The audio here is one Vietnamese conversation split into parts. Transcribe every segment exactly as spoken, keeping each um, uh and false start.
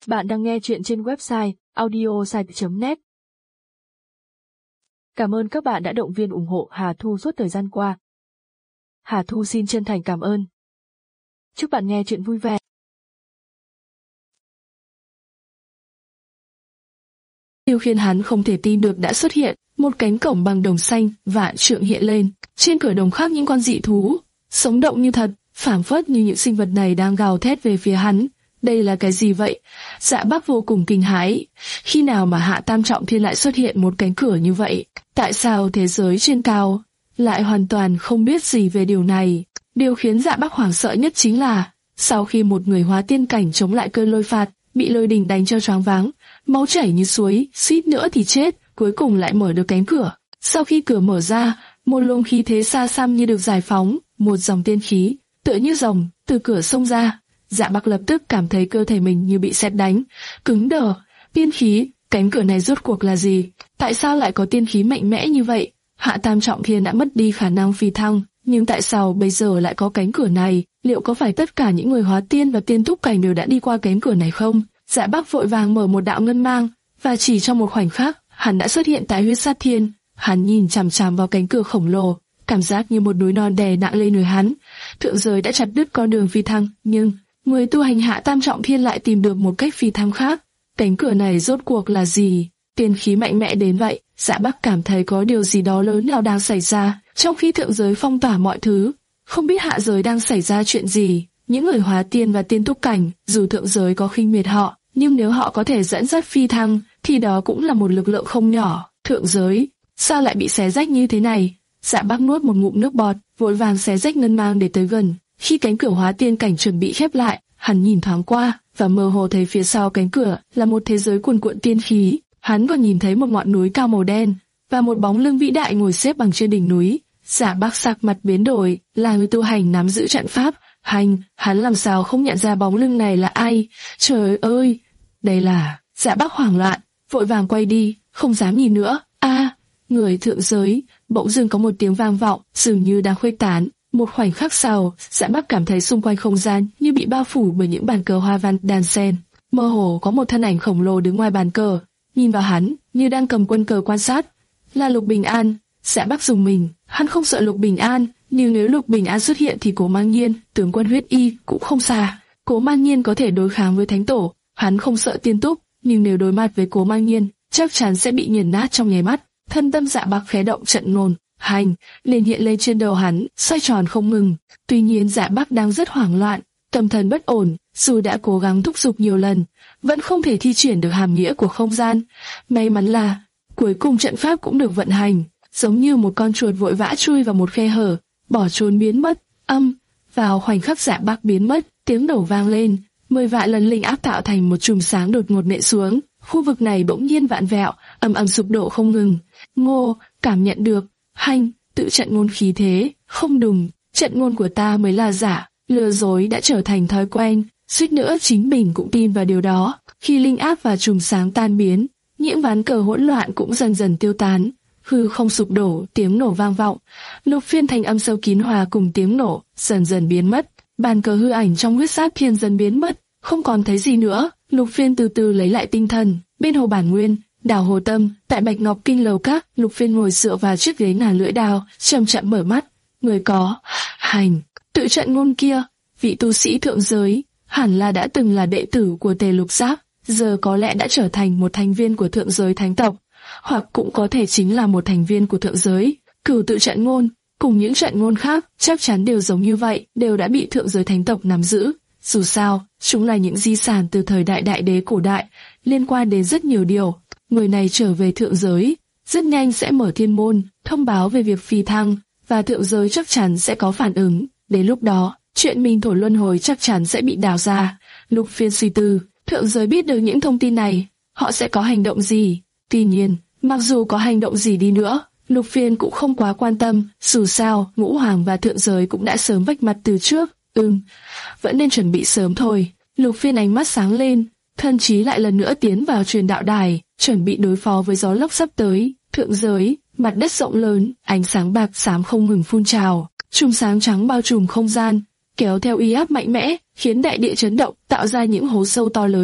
Bạn đang nghe chuyện trên website audiosite chấm net. Cảm ơn các bạn đã động viên ủng hộ Hà Thu suốt thời gian qua. Hà Thu xin chân thành cảm ơn. Chúc bạn nghe chuyện vui vẻ. Điều khiến hắn không thể tin được đã xuất hiện, một cánh cổng bằng đồng xanh vạn trượng hiện lên, trên cửa đồng khắc những con dị thú, sống động như thật, phảng phất như những sinh vật này đang gào thét về phía hắn. Đây là cái gì vậy? Dạ Bắc vô cùng kinh hãi. Khi nào mà Hạ Tam Trọng Thiên lại xuất hiện một cánh cửa như vậy? Tại sao thế giới trên cao lại hoàn toàn không biết gì về điều này? Điều khiến Dạ Bắc hoảng sợ nhất chính là, sau khi một người hóa tiên cảnh chống lại cơn lôi phạt, bị lôi đình đánh cho choáng váng, máu chảy như suối, suýt nữa thì chết, cuối cùng lại mở được cánh cửa. Sau khi cửa mở ra, một luồng khí thế xa xăm như được giải phóng, một dòng tiên khí, tựa như rồng, từ cửa xông ra. Dạ Bắc lập tức cảm thấy cơ thể mình như bị sét đánh, cứng đờ. Tiên khí, cánh cửa này rốt cuộc là gì? Tại sao lại có tiên khí mạnh mẽ như vậy? Hạ Tam Trọng Thiên đã mất đi khả năng phi thăng, nhưng tại sao bây giờ lại có cánh cửa này? Liệu có phải tất cả những người hóa tiên và tiên túc cảnh đều đã đi qua cánh cửa này không? Dạ Bắc vội vàng mở một đạo ngân mang, và chỉ trong một khoảnh khắc, hắn đã xuất hiện tại Huyết Sát Thiên. Hắn nhìn chằm chằm vào cánh cửa khổng lồ, cảm giác như một núi non đè nặng lên người hắn. Thượng giới đã chặt đứt con đường phi thăng, nhưng người tu hành Hạ Tam Trọng Thiên lại tìm được một cách phi thăng khác. Cánh cửa này rốt cuộc là gì? Tiên khí mạnh mẽ đến vậy, Dạ Bắc cảm thấy có điều gì đó lớn lao đang xảy ra, trong khi thượng giới phong tỏa mọi thứ. Không biết hạ giới đang xảy ra chuyện gì. Những người hóa tiên và tiên túc cảnh, dù thượng giới có khinh miệt họ, nhưng nếu họ có thể dẫn dắt phi thăng, thì đó cũng là một lực lượng không nhỏ. Thượng giới, sao lại bị xé rách như thế này? Dạ Bắc nuốt một ngụm nước bọt, vội vàng xé rách ngân mang để tới gần. Khi cánh cửa hóa tiên cảnh chuẩn bị khép lại, hắn nhìn thoáng qua, và mơ hồ thấy phía sau cánh cửa là một thế giới cuồn cuộn tiên khí. Hắn còn nhìn thấy một ngọn núi cao màu đen, và một bóng lưng vĩ đại ngồi xếp bằng trên đỉnh núi. Dạ Bắc sắc mặt biến đổi, là người tu hành nắm giữ trận pháp. Hành, hắn làm sao không nhận ra bóng lưng này là ai? Trời ơi, đây là... Dạ Bắc hoảng loạn, vội vàng quay đi, không dám nhìn nữa. A, người thượng giới. Bỗng dưng có một tiếng vang vọng, dường như đang khuếch tán. Một khoảnh khắc sau, Dạ Bắc cảm thấy xung quanh không gian như bị bao phủ bởi những bàn cờ hoa văn đan xen. Mơ hồ có một thân ảnh khổng lồ đứng ngoài bàn cờ, nhìn vào hắn như đang cầm quân cờ quan sát. Là Lục Bình An. Dạ Bắc rùng mình, hắn không sợ Lục Bình An, nhưng nếu Lục Bình An xuất hiện thì Cố Mang Nhiên, tướng quân huyết y cũng không xa. Cố Mang Nhiên có thể đối kháng với Thánh Tổ, hắn không sợ tiên túc, nhưng nếu đối mặt với Cố Mang Nhiên, chắc chắn sẽ bị nghiền nát trong nháy mắt. Thân tâm Dạ Bắc khẽ động, trận ngôn hành liền hiện lên trên đầu hắn, xoay tròn không ngừng. Tuy nhiên Dạ Bắc đang rất hoảng loạn, tâm thần bất ổn, dù đã cố gắng thúc giục nhiều lần, vẫn không thể thi triển được hàm nghĩa của không gian. May mắn là cuối cùng trận pháp cũng được vận hành, giống như một con chuột vội vã chui vào một khe hở, bỏ trốn biến mất. Âm, vào khoảnh khắc Dạ Bắc biến mất, tiếng nổ vang lên, mười vạn lần linh áp tạo thành một chùm sáng đột ngột nện xuống. Khu vực này bỗng nhiên vạn vẹo, ầm ầm sụp đổ không ngừng. Ngô cảm nhận được, hành, tự trận ngôn khí thế, không đúng, trận ngôn của ta mới là giả, lừa dối đã trở thành thói quen, suýt nữa chính mình cũng tin vào điều đó. Khi linh áp và chùm sáng tan biến, những ván cờ hỗn loạn cũng dần dần tiêu tán, hư không sụp đổ, tiếng nổ vang vọng. Lục Phiên thành âm sâu kín hòa cùng tiếng nổ, dần dần biến mất. Bàn cờ hư ảnh trong Huyết Sát Thiên dần biến mất, không còn thấy gì nữa. Lục Phiên từ từ lấy lại tinh thần. Bên hồ Bản Nguyên, đảo Hồ Tâm, tại Bạch Ngọc Kinh lầu các, Lục Phiên ngồi dựa vào chiếc ghế ngàn lưỡi đao, chậm chậm mở mắt. Người có hành, tự trận ngôn kia, vị tu sĩ thượng giới, hẳn là đã từng là đệ tử của Tề Lục Giáp, giờ có lẽ đã trở thành một thành viên của thượng giới thánh tộc, hoặc cũng có thể chính là một thành viên của thượng giới. Cửu tự trận ngôn cùng những trận ngôn khác chắc chắn đều giống như vậy, đều đã bị thượng giới thánh tộc nắm giữ. Dù sao, chúng là những di sản từ thời đại đại đế cổ đại, liên quan đến rất nhiều điều. Người này trở về thượng giới, rất nhanh sẽ mở thiên môn, thông báo về việc phi thăng, và thượng giới chắc chắn sẽ có phản ứng. Đến lúc đó, chuyện Minh Thổ Luân Hồi chắc chắn sẽ bị đào ra. Lục Phiên suy tư, thượng giới biết được những thông tin này, họ sẽ có hành động gì? Tuy nhiên, mặc dù có hành động gì đi nữa, Lục Phiên cũng không quá quan tâm, dù sao, Ngũ Hoàng và thượng giới cũng đã sớm vạch mặt từ trước. Ừm, vẫn nên chuẩn bị sớm thôi. Lục Phiên ánh mắt sáng lên, thân trí lại lần nữa tiến vào truyền đạo đài, chuẩn bị đối phó với gió lốc sắp tới. Thượng giới, mặt đất rộng lớn, ánh sáng bạc xám không ngừng phun trào, chùm sáng trắng bao trùm không gian, kéo theo uy áp mạnh mẽ, khiến đại địa chấn động, tạo ra những hố sâu to lớn.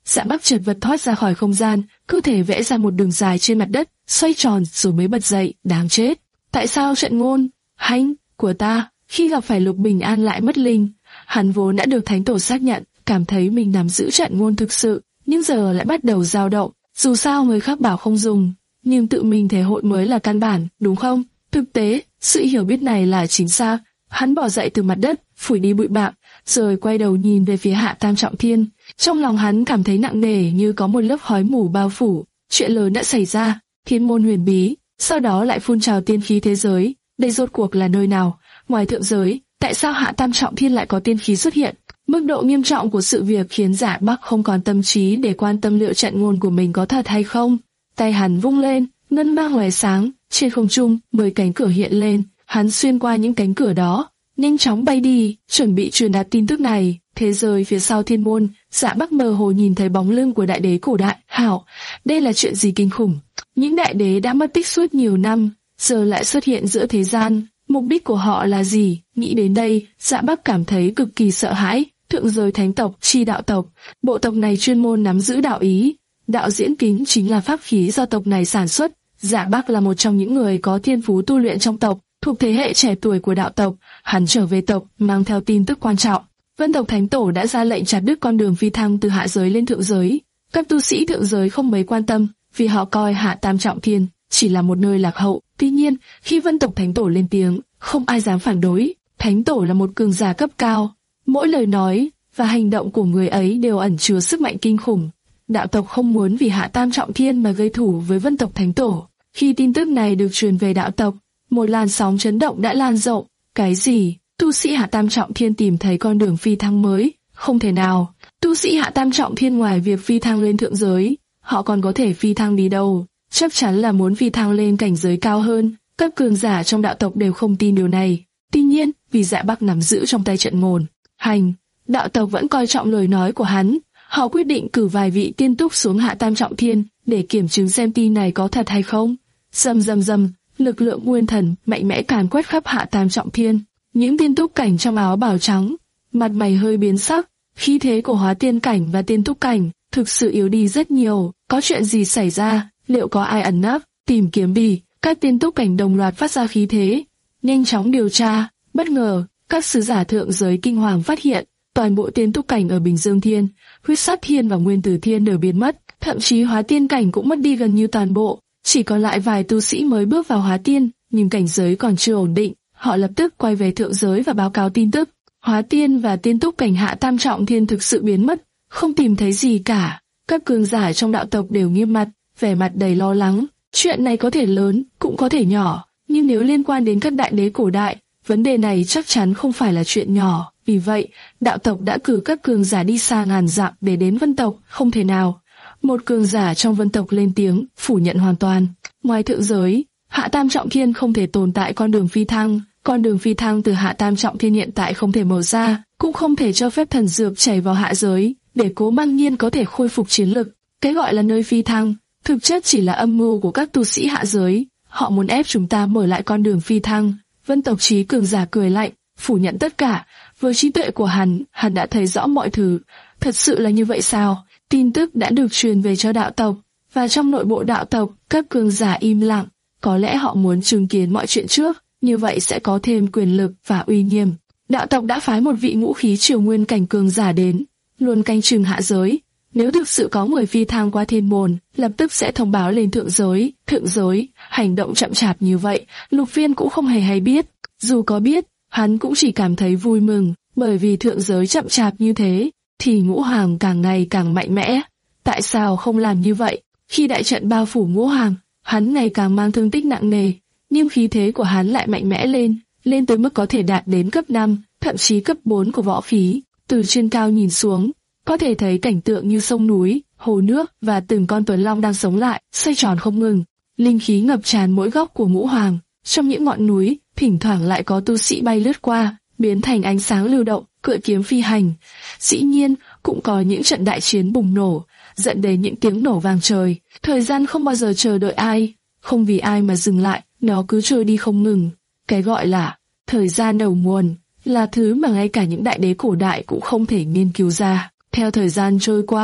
Dạ Bắc chợt vật thoát ra khỏi không gian, cơ thể vẽ ra một đường dài trên mặt đất, xoay tròn rồi mới bật dậy. Đáng chết! Tại sao trận ngôn hành của ta khi gặp phải Lục Bình An lại mất linh? Hắn vốn đã được thánh tổ xác nhận, cảm thấy mình nắm giữ trận ngôn thực sự, nhưng giờ lại bắt đầu dao động. Dù sao người khác bảo không dùng, nhưng tự mình thể hội mới là căn bản, đúng không? Thực tế, sự hiểu biết này là chính xác. Hắn bò dậy từ mặt đất, phủi đi bụi bặm, rồi quay đầu nhìn về phía Hạ Tam Trọng Thiên. Trong lòng hắn cảm thấy nặng nề như có một lớp khói mù bao phủ. Chuyện lớn đã xảy ra, thiên môn huyền bí, sau đó lại phun trào tiên khí thế giới. Đây rốt cuộc là nơi nào? Ngoài thượng giới, tại sao Hạ Tam Trọng Thiên lại có tiên khí xuất hiện? Mức độ nghiêm trọng của sự việc khiến Dạ Bắc không còn tâm trí để quan tâm liệu trận ngôn của mình có thật hay không. Tay hắn vung lên, ngân mang lóe sáng, trên không trung mười cánh cửa hiện lên. Hắn xuyên qua những cánh cửa đó, nhanh chóng bay đi, chuẩn bị truyền đạt tin tức này. Thế giới phía sau thiên môn, Dạ Bắc mơ hồ nhìn thấy bóng lưng của đại đế cổ đại. Hảo, đây là chuyện gì kinh khủng? Những đại đế đã mất tích suốt nhiều năm, giờ lại xuất hiện giữa thế gian. Mục đích của họ là gì? Nghĩ đến đây, Dạ Bắc cảm thấy cực kỳ sợ hãi. Thượng giới thánh tộc, Chi đạo tộc, bộ tộc này chuyên môn nắm giữ đạo ý. Đạo diễn kính chính là pháp khí do tộc này sản xuất. Dạ Bắc là một trong những người có thiên phú tu luyện trong tộc, thuộc thế hệ trẻ tuổi của đạo tộc. Hắn trở về tộc, mang theo tin tức quan trọng. Vân tộc thánh tổ đã ra lệnh chặt đứt con đường phi thăng từ hạ giới lên thượng giới. Các tu sĩ thượng giới không mấy quan tâm, vì họ coi Hạ Tam Trọng Thiên chỉ là một nơi lạc hậu. Tuy nhiên, khi Vân tộc thánh tổ lên tiếng, không ai dám phản đối. Thánh tổ là một cường giả cấp cao, mỗi lời nói và hành động của người ấy đều ẩn chứa sức mạnh kinh khủng. Đạo tộc không muốn vì Hạ Tam Trọng Thiên mà gây thủ với Vân tộc thánh tổ. Khi tin tức này được truyền về đạo tộc, một làn sóng chấn động đã lan rộng. Cái gì? Tu sĩ Hạ Tam Trọng Thiên tìm thấy con đường phi thăng mới? Không thể nào. Tu sĩ Hạ Tam Trọng Thiên ngoài việc phi thăng lên thượng giới, họ còn có thể phi thăng đi đâu? Chắc chắn là muốn phi thăng lên cảnh giới cao hơn. Các cường giả trong đạo tộc đều không tin điều này. Tuy nhiên, vì Dạ Bắc nắm giữ trong tay trận ngôn hành, đạo tộc vẫn coi trọng lời nói của hắn. Họ quyết định cử vài vị tiên túc xuống Hạ Tam Trọng Thiên để kiểm chứng xem tin này có thật hay không. Rầm rầm rầm, lực lượng nguyên thần mạnh mẽ càn quét khắp Hạ Tam Trọng Thiên. Những tiên túc cảnh trong áo bào trắng, mặt mày hơi biến sắc. Khí thế của hóa tiên cảnh và tiên túc cảnh thực sự yếu đi rất nhiều. Có chuyện gì xảy ra? Liệu có ai ẩn nấp? Tìm kiếm bì. Các tiên túc cảnh đồng loạt phát ra khí thế, nhanh chóng điều tra. Bất ngờ, các sứ giả thượng giới kinh hoàng phát hiện toàn bộ tiên túc cảnh ở Bình Dương Thiên, Huyết Sát Thiên và Nguyên Tử Thiên đều biến mất, thậm chí hóa tiên cảnh cũng mất đi gần như toàn bộ. Chỉ còn lại vài tu sĩ mới bước vào hóa tiên, nhưng cảnh giới còn chưa ổn định. Họ lập tức quay về thượng giới và báo cáo tin tức. Hóa tiên và tiên túc cảnh Hạ Tam Trọng Thiên thực sự biến mất, không tìm thấy gì cả. Các cường giả trong đạo tộc đều nghiêm mặt, vẻ mặt đầy lo lắng. Chuyện này có thể lớn, cũng có thể nhỏ, nhưng nếu liên quan đến các đại đế cổ đại, vấn đề này chắc chắn không phải là chuyện nhỏ. Vì vậy, đạo tộc đã cử các cường giả đi xa ngàn dặm để đến Vân tộc. Không thể nào. Một cường giả trong Vân tộc lên tiếng, phủ nhận hoàn toàn. Ngoài thượng giới, Hạ Tam Trọng Thiên không thể tồn tại con đường phi thăng. Con đường phi thăng từ Hạ Tam Trọng Thiên hiện tại không thể mở ra, cũng không thể cho phép thần dược chảy vào hạ giới, để Cố Mang Nhiên có thể khôi phục chiến lực. Cái gọi là nơi phi thăng, thực chất chỉ là âm mưu của các tu sĩ hạ giới. Họ muốn ép chúng ta mở lại con đường phi thăng. Vân tộc trí cường giả cười lạnh, phủ nhận tất cả. Với trí tuệ của hắn, hắn đã thấy rõ mọi thứ. Thật sự là như vậy sao? Tin tức đã được truyền về cho đạo tộc, và trong nội bộ đạo tộc, các cường giả im lặng. Có lẽ họ muốn chứng kiến mọi chuyện trước, như vậy sẽ có thêm quyền lực và uy nghiêm. Đạo tộc đã phái một vị ngũ khí triều nguyên cảnh cường giả đến, luôn canh chừng hạ giới. Nếu thực sự có người phi thăng qua thiên môn, lập tức sẽ thông báo lên thượng giới. Thượng giới, hành động chậm chạp như vậy, Lục Phiên cũng không hề hay biết. Dù có biết, hắn cũng chỉ cảm thấy vui mừng, bởi vì thượng giới chậm chạp như thế, thì Ngũ Hoàng càng ngày càng mạnh mẽ. Tại sao không làm như vậy? Khi đại trận bao phủ Ngũ Hoàng, hắn ngày càng mang thương tích nặng nề, nhưng khí thế của hắn lại mạnh mẽ lên, lên tới mức có thể đạt đến cấp năm, thậm chí cấp bốn của võ khí. Từ trên cao nhìn xuống, có thể thấy cảnh tượng như sông núi, hồ nước và từng con tuấn long đang sống lại, xoay tròn không ngừng. Linh khí ngập tràn mỗi góc của Ngũ Hoàng. Trong những ngọn núi, thỉnh thoảng lại có tu sĩ bay lướt qua, biến thành ánh sáng lưu động, cưỡi kiếm phi hành. Dĩ nhiên, cũng có những trận đại chiến bùng nổ, dẫn đến những tiếng nổ vang trời. Thời gian không bao giờ chờ đợi ai, không vì ai mà dừng lại, nó cứ trôi đi không ngừng. Cái gọi là thời gian đầu nguồn là thứ mà ngay cả những đại đế cổ đại cũng không thể nghiên cứu ra. Theo thời gian trôi qua,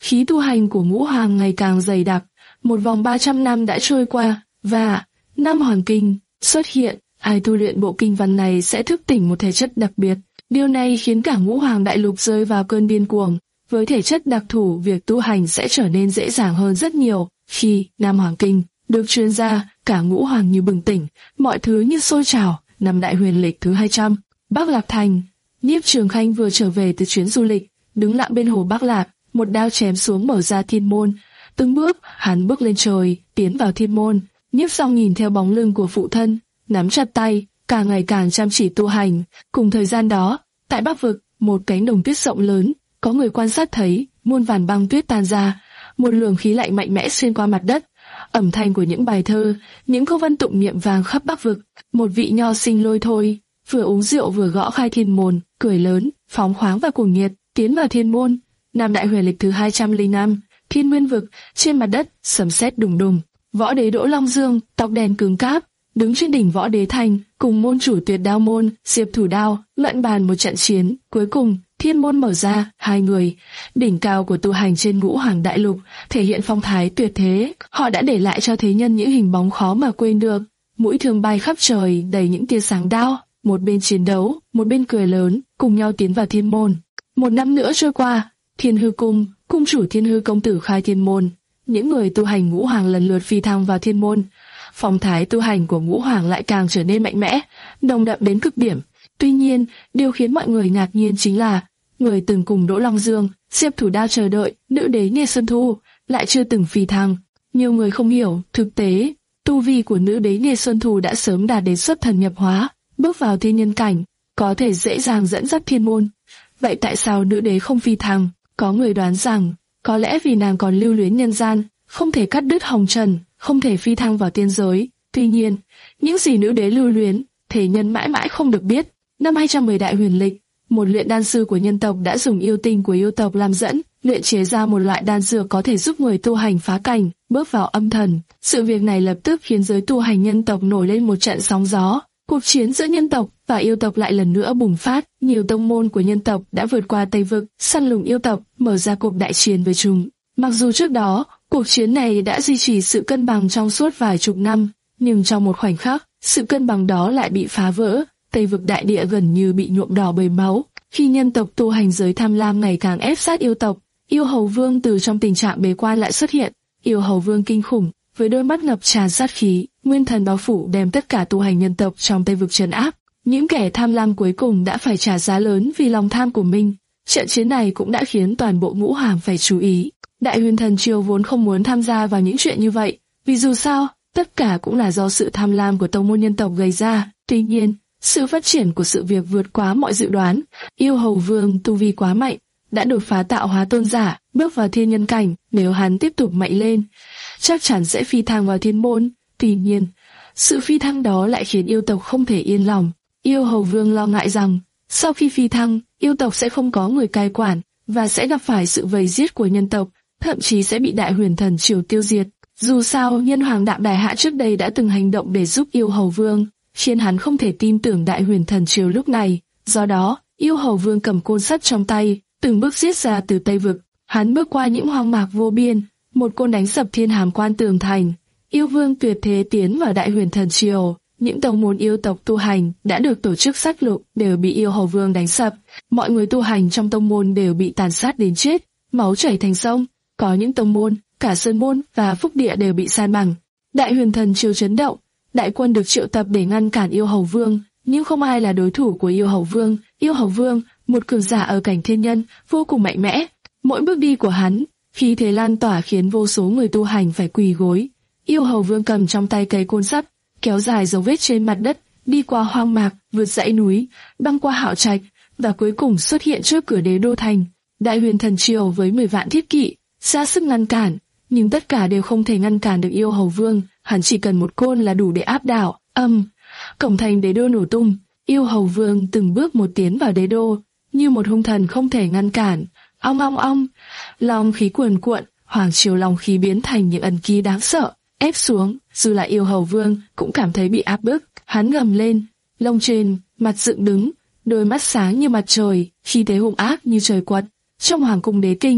khí tu hành của Ngũ Hoàng ngày càng dày đặc. Một vòng ba trăm năm đã trôi qua, và năm Hoàng Kinh xuất hiện. Ai tu luyện bộ kinh văn này sẽ thức tỉnh một thể chất đặc biệt. Điều này khiến cả Ngũ Hoàng đại lục rơi vào cơn điên cuồng. Với thể chất đặc thù, việc tu hành sẽ trở nên dễ dàng hơn rất nhiều. Khi Nam Hoàng Kinh được truyền ra, cả Ngũ Hoàng như bừng tỉnh, mọi thứ như sôi trào. Năm Đại Huyền lịch thứ hai trăm, Bắc Lạc Thành. Nhiếp Trường Khanh vừa trở về từ chuyến du lịch, đứng lặng bên hồ Bắc Lạc, một đao chém xuống mở ra thiên môn. Từng bước, hắn bước lên trời, tiến vào thiên môn. Nhiếp Song nhìn theo bóng lưng của phụ thân, nắm chặt tay, càng ngày càng chăm chỉ tu hành. Cùng thời gian đó, tại Bắc Vực, một cánh đồng tuyết rộng lớn, có người quan sát thấy muôn vàn băng tuyết tan ra, một luồng khí lạnh mạnh mẽ xuyên qua mặt đất. Âm thanh của những bài thơ, những câu văn tụng niệm vang khắp Bắc Vực. Một vị nho sinh lôi thôi, vừa uống rượu vừa gõ khai thiên môn, cười lớn, phóng khoáng và cuồng nhiệt, tiến vào thiên môn. Năm Đại Huyền lịch thứ hai trăm lẻ năm, Thiên Nguyên Vực, trên mặt đất sấm sét đùng đùng. Võ đế Đỗ Long Dương, tóc đen cứng cáp, đứng trên đỉnh Võ Đế Thành, cùng môn chủ Tuyệt Đao môn, Diệp Thủ Đao, luận bàn một trận chiến. Cuối cùng, thiên môn mở ra, hai người, đỉnh cao của tu hành trên Ngũ Hoàng đại lục, thể hiện phong thái tuyệt thế. Họ đã để lại cho thế nhân những hình bóng khó mà quên được. Mũi thương bay khắp trời, đầy những tia sáng đao. Một bên chiến đấu, một bên cười lớn, cùng nhau tiến vào thiên môn. Một năm nữa trôi qua, Thiên Hư Cung, cung chủ Thiên Hư công tử khai thiên môn. Những người tu hành Ngũ Hoàng lần lượt phi thăng vào thiên môn. Phong thái tu hành của Ngũ Hoàng lại càng trở nên mạnh mẽ, nồng đậm đến cực điểm. Tuy nhiên, điều khiến mọi người ngạc nhiên chính là người từng cùng Đỗ Long Dương, Diệp Thủ Đao chờ đợi, nữ đế Nghê Xuân Thu, lại chưa từng phi thăng. Nhiều người không hiểu, thực tế, tu vi của nữ đế Nghê Xuân Thu đã sớm đạt đến xuất thần nhập hóa, bước vào thiên nhân cảnh, có thể dễ dàng dẫn dắt thiên môn. Vậy tại sao nữ đế không phi thăng? Có người đoán rằng, có lẽ vì nàng còn lưu luyến nhân gian, không thể cắt đứt hồng trần, không thể phi thăng vào tiên giới. Tuy nhiên, những gì nữ đế lưu luyến, thế nhân mãi mãi không được biết. Năm hai trăm mười Đại Huyền lịch, một luyện đan sư của nhân tộc đã dùng yêu tinh của yêu tộc làm dẫn, luyện chế ra một loại đan dược có thể giúp người tu hành phá cảnh, bước vào âm thần. Sự việc này lập tức khiến giới tu hành nhân tộc nổi lên một trận sóng gió. Cuộc chiến giữa nhân tộc và yêu tộc lại lần nữa bùng phát. Nhiều tông môn của nhân tộc đã vượt qua Tây Vực, săn lùng yêu tộc, mở ra cuộc đại chiến với chúng. Mặc dù trước đó, cuộc chiến này đã duy trì sự cân bằng trong suốt vài chục năm, nhưng trong một khoảnh khắc, sự cân bằng đó lại bị phá vỡ. Tây Vực đại địa gần như bị nhuộm đỏ bởi máu. Khi nhân tộc tu hành giới tham lam ngày càng ép sát yêu tộc, Yêu Hầu Vương từ trong tình trạng bế quan lại xuất hiện. Yêu Hầu Vương kinh khủng, với đôi mắt ngập tràn sát khí, nguyên thần bao phủ đem tất cả tu hành nhân tộc trong Tây Vực trấn áp. Những kẻ tham lam cuối cùng đã phải trả giá lớn vì lòng tham của mình. Trận chiến này cũng đã khiến toàn bộ Ngũ Hoàng phải chú ý. Đại Huyền Thần Triều vốn không muốn tham gia vào những chuyện như vậy, vì dù sao, tất cả cũng là do sự tham lam của tông môn nhân tộc gây ra. Tuy nhiên, sự phát triển của sự việc vượt quá mọi dự đoán. Yêu Hầu Vương tu vi quá mạnh, đã đột phá tạo hóa tôn giả, bước vào thiên nhân cảnh. Nếu hắn tiếp tục mạnh lên, chắc chắn sẽ phi thăng vào thiên môn. Tuy nhiên, sự phi thăng đó lại khiến yêu tộc không thể yên lòng. Yêu Hầu Vương lo ngại rằng, sau khi phi thăng, yêu tộc sẽ không có người cai quản, và sẽ gặp phải sự vây giết của nhân tộc, thậm chí sẽ bị Đại Huyền Thần Triều tiêu diệt. Dù sao, Nhân Hoàng Đạm Đài Hạ trước đây đã từng hành động để giúp Yêu Hầu Vương, khiến hắn không thể tin tưởng Đại Huyền Thần Triều lúc này. Do đó, Yêu Hầu Vương cầm côn sắt trong tay, từng bước giết ra từ Tây Vực. Hắn bước qua những hoang mạc vô biên, một côn đánh sập Thiên Hàm Quan tường thành. Yêu Vương tuyệt thế tiến vào Đại Huyền Thần Triều. Những tông môn yêu tộc tu hành đã được tổ chức sát lục đều bị Yêu Hầu Vương đánh sập. Mọi người tu hành trong tông môn đều bị tàn sát đến chết, máu chảy thành sông. Có những tông môn, cả sơn môn và phúc địa đều bị san bằng. Đại Huyền Thần Triều chấn động, đại quân được triệu tập để ngăn cản Yêu Hầu Vương, nhưng không ai là đối thủ của Yêu Hầu Vương. Yêu Hầu Vương, một cường giả ở cảnh thiên nhân, vô cùng mạnh mẽ. Mỗi bước đi của hắn, khí thế lan tỏa khiến vô số người tu hành phải quỳ gối. Yêu Hầu Vương cầm trong tay cây côn sắt, kéo dài dấu vết trên mặt đất, đi qua hoang mạc, vượt dãy núi, băng qua hạo trạch, và cuối cùng xuất hiện trước cửa Đế Đô thành. Đại Huyền Thần Triều với mười vạn thiết kỵ, ra sức ngăn cản, nhưng tất cả đều không thể ngăn cản được Yêu Hầu Vương. Hắn chỉ cần một côn là đủ để áp đảo. Âm, cổng thành Đế Đô nổ tung. Yêu Hầu Vương từng bước một tiến vào Đế Đô, như một hung thần không thể ngăn cản. Ong ong ong, long khí cuồn cuộn, hoàng triều long khí biến thành những ẩn ký đáng sợ, ép xuống. Dù là Yêu Hầu Vương cũng cảm thấy bị áp bức. Hắn gầm lên, lông trên, mặt dựng đứng, đôi mắt sáng như mặt trời, khí thế hung ác như trời quật. Trong hoàng cung đế kinh,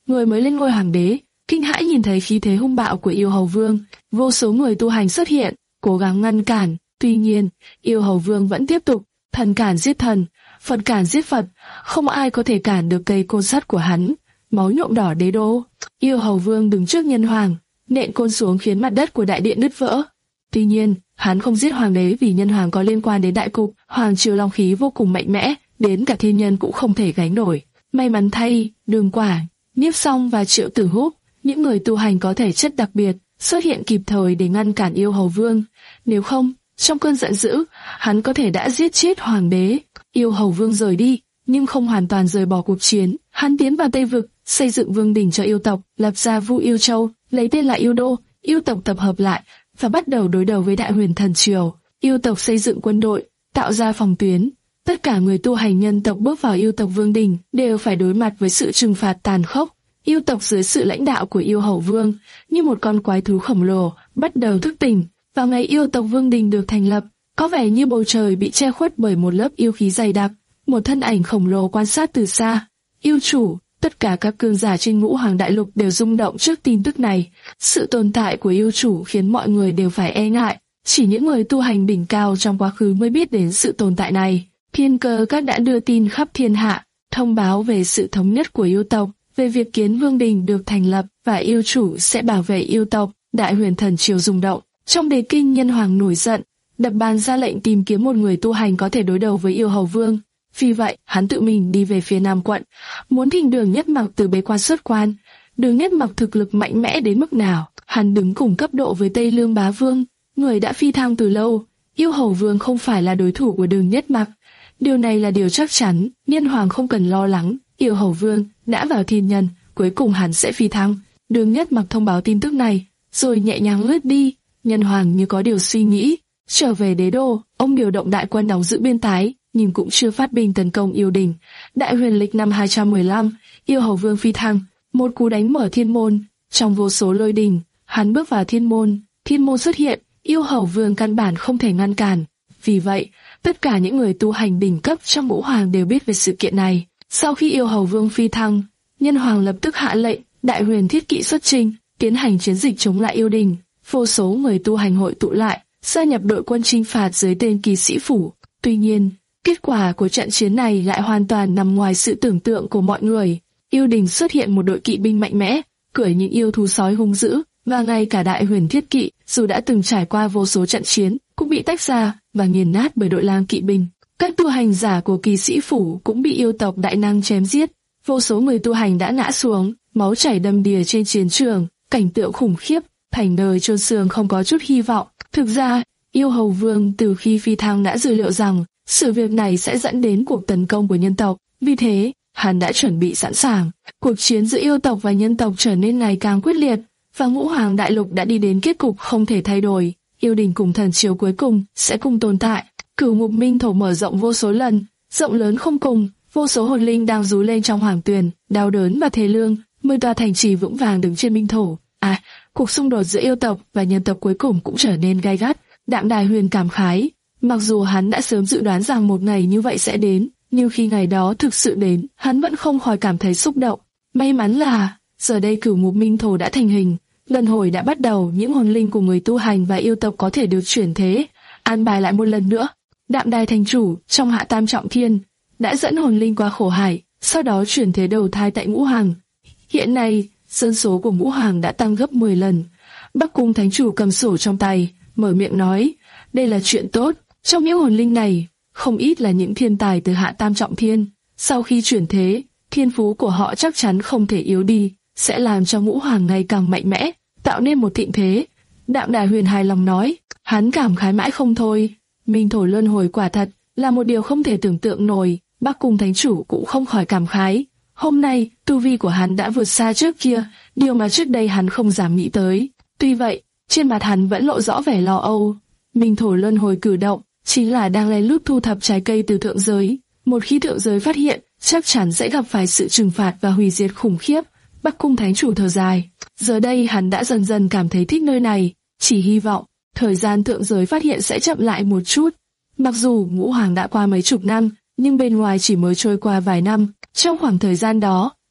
người mới lên ngôi hoàng đế, kinh hãi nhìn thấy khí thế hung bạo của Yêu Hầu Vương. Vô số người tu hành xuất hiện, cố gắng ngăn cản. Tuy nhiên, Yêu Hầu Vương vẫn tiếp tục, thần cản giết thần, Phật cản giết Phật, không ai có thể cản được cây côn sắt của hắn. Máu nhuộm đỏ đế đô. Yêu Hầu Vương đứng trước nhân hoàng, nện côn xuống khiến mặt đất của đại điện nứt vỡ. Tuy nhiên, hắn không giết hoàng đế vì nhân hoàng có liên quan đến đại cục, hoàng triều long khí vô cùng mạnh mẽ, đến cả thiên nhân cũng không thể gánh nổi. May mắn thay, Đường Quả, Niếp Song và Triệu Tử Húc, những người tu hành có thể chất đặc biệt, xuất hiện kịp thời để ngăn cản Yêu Hầu Vương. Nếu không, trong cơn giận dữ, hắn có thể đã giết chết hoàng đế. Yêu Hầu Vương rời đi, nhưng không hoàn toàn rời bỏ cuộc chiến. Hắn tiến vào Tây Vực, xây dựng vương đình cho yêu tộc, lập ra Vu Yêu Châu, lấy tên là Yêu Đô. Yêu tộc tập hợp lại và bắt đầu đối đầu với Đại Huyền Thần Triều. Yêu tộc xây dựng quân đội, tạo ra phòng tuyến. Tất cả người tu hành nhân tộc bước vào yêu tộc vương đình đều phải đối mặt với sự trừng phạt tàn khốc. Yêu tộc dưới sự lãnh đạo của Yêu Hầu Vương, như một con quái thú khổng lồ, bắt đầu thức tỉnh. Vào ngày yêu tộc vương đình được thành lập, có vẻ như bầu trời bị che khuất bởi một lớp yêu khí dày đặc. Một thân ảnh khổng lồ quan sát từ xa. Yêu chủ, tất cả các cường giả trên Ngũ Hoàng Đại Lục đều rung động trước tin tức này. Sự tồn tại của yêu chủ khiến mọi người đều phải e ngại. Chỉ những người tu hành đỉnh cao trong quá khứ mới biết đến sự tồn tại này. Thiên Cơ Các đã đưa tin khắp thiên hạ, thông báo về sự thống nhất của yêu tộc, về việc Kiến Vương Đình được thành lập và yêu chủ sẽ bảo vệ yêu tộc. Đại Huyền Thần Triều rung động. Trong Đế Kinh, nhân hoàng nổi giận, đập bàn ra lệnh tìm kiếm một người tu hành có thể đối đầu với Yêu Hầu Vương. Vì vậy, hắn tự mình đi về phía Nam quận, muốn thỉnh Đường Nhất Mặc từ bế quan xuất quan. Đường Nhất Mặc thực lực mạnh mẽ đến mức nào? Hắn đứng cùng cấp độ với Tây Lương Bá Vương, người đã phi thăng từ lâu. Yêu Hầu Vương không phải là đối thủ của Đường Nhất Mặc. Điều này là điều chắc chắn, nhân hoàng không cần lo lắng. Yêu Hầu Vương đã vào thiên nhân, cuối cùng hắn sẽ phi thăng. Đường Nhất Mặc thông báo tin tức này, rồi nhẹ nhàng lướt đi. Nhân hoàng như có điều suy nghĩ, trở về đế đô, ông điều động đại quân đóng giữ biên tái, nhưng cũng chưa phát binh tấn công yêu đình. Đại Huyền lịch năm hai trăm mười lăm, Yêu Hầu Vương phi thăng, một cú đánh mở thiên môn. Trong vô số lôi đình, hắn bước vào thiên môn, thiên môn xuất hiện, Yêu Hầu Vương căn bản không thể ngăn cản. Vì vậy, tất cả những người tu hành đỉnh cấp trong Ngũ Hoàng đều biết về sự kiện này. Sau khi Yêu Hầu Vương phi thăng, nhân hoàng lập tức hạ lệnh, Đại Huyền thiết kỵ xuất chinh, tiến hành chiến dịch chống lại yêu đình. Vô số người tu hành hội tụ lại, gia nhập đội quân chinh phạt dưới tên Kỳ Sĩ Phủ. Tuy nhiên, kết quả của trận chiến này lại hoàn toàn nằm ngoài sự tưởng tượng của mọi người. Yêu đình xuất hiện một đội kỵ binh mạnh mẽ, cưỡi những yêu thú sói hung dữ, và ngay cả Đại Huyền thiết kỵ, dù đã từng trải qua vô số trận chiến, cũng bị tách ra và nghiền nát bởi đội lang kỵ binh. Các tu hành giả của Kỳ Sĩ Phủ cũng bị yêu tộc đại năng chém giết. Vô số người tu hành đã ngã xuống, máu chảy đầm đìa trên chiến trường, cảnh tượng khủng khiếp, thành đời chôn xương không có chút hy vọng. Thực ra, Yêu Hầu Vương từ khi phi thăng đã dự liệu rằng sự việc này sẽ dẫn đến cuộc tấn công của nhân tộc, vì thế hắn đã chuẩn bị sẵn sàng. Cuộc chiến giữa yêu tộc và nhân tộc trở nên ngày càng quyết liệt, và Ngũ Hoàng Đại Lục đã đi đến kết cục không thể thay đổi. Yêu đình cùng thần triều cuối cùng sẽ cùng tồn tại. Cửu Ngục Minh Thổ mở rộng vô số lần, rộng lớn không cùng, vô số hồn linh đang rú lên trong hoàng tuyền, đau đớn và thê lương. Mười tòa thành trì vững vàng đứng trên minh thổ. À, cuộc xung đột giữa yêu tộc và nhân tộc cuối cùng cũng trở nên gay gắt. Đạm Đài Huyền cảm khái, mặc dù hắn đã sớm dự đoán rằng một ngày như vậy sẽ đến, nhưng khi ngày đó thực sự đến, hắn vẫn không khỏi cảm thấy xúc động. May mắn là giờ đây Cửu Ngục Minh Thổ đã thành hình, luân hồi đã bắt đầu, những hồn linh của người tu hành và yêu tộc có thể được chuyển thế. An bài lại một lần nữa, Đạm Đài thành chủ trong Hạ Tam Trọng Thiên đã dẫn hồn linh qua khổ hải, sau đó chuyển thế đầu thai tại Ngũ Hoàng. Hiện nay, dân số của Ngũ Hoàng đã tăng gấp mười lần. Bắc Cung Thánh Chủ cầm sổ trong tay, mở miệng nói, đây là chuyện tốt. Trong những hồn linh này, không ít là những thiên tài từ Hạ Tam Trọng Thiên. Sau khi chuyển thế, thiên phú của họ chắc chắn không thể yếu đi, sẽ làm cho Ngũ Hoàng ngày càng mạnh mẽ, tạo nên một thịnh thế. Đạm Đài Huyền hài lòng nói, hắn cảm khái mãi không thôi. Minh Thổ luân hồi quả thật là một điều không thể tưởng tượng nổi. Bắc Cung Thánh Chủ cũng không khỏi cảm khái. Hôm nay, tu vi của hắn đã vượt xa trước kia, điều mà trước đây hắn không dám nghĩ tới. Tuy vậy, trên mặt hắn vẫn lộ rõ vẻ lo âu. Minh Thổ luân hồi cử động, chính là đang lén lút thu thập trái cây từ thượng giới. Một khi thượng giới phát hiện, chắc chắn sẽ gặp phải sự trừng phạt và hủy diệt khủng khiếp. Bắc Cung Thánh Chủ thở dài. Giờ đây hắn đã dần dần cảm thấy thích nơi này, chỉ hy vọng thời gian thượng giới phát hiện sẽ chậm lại một chút. Mặc dù Ngũ Hoàng đã qua mấy chục năm, nhưng bên ngoài chỉ mới trôi qua vài năm. Trong khoảng thời gian đó,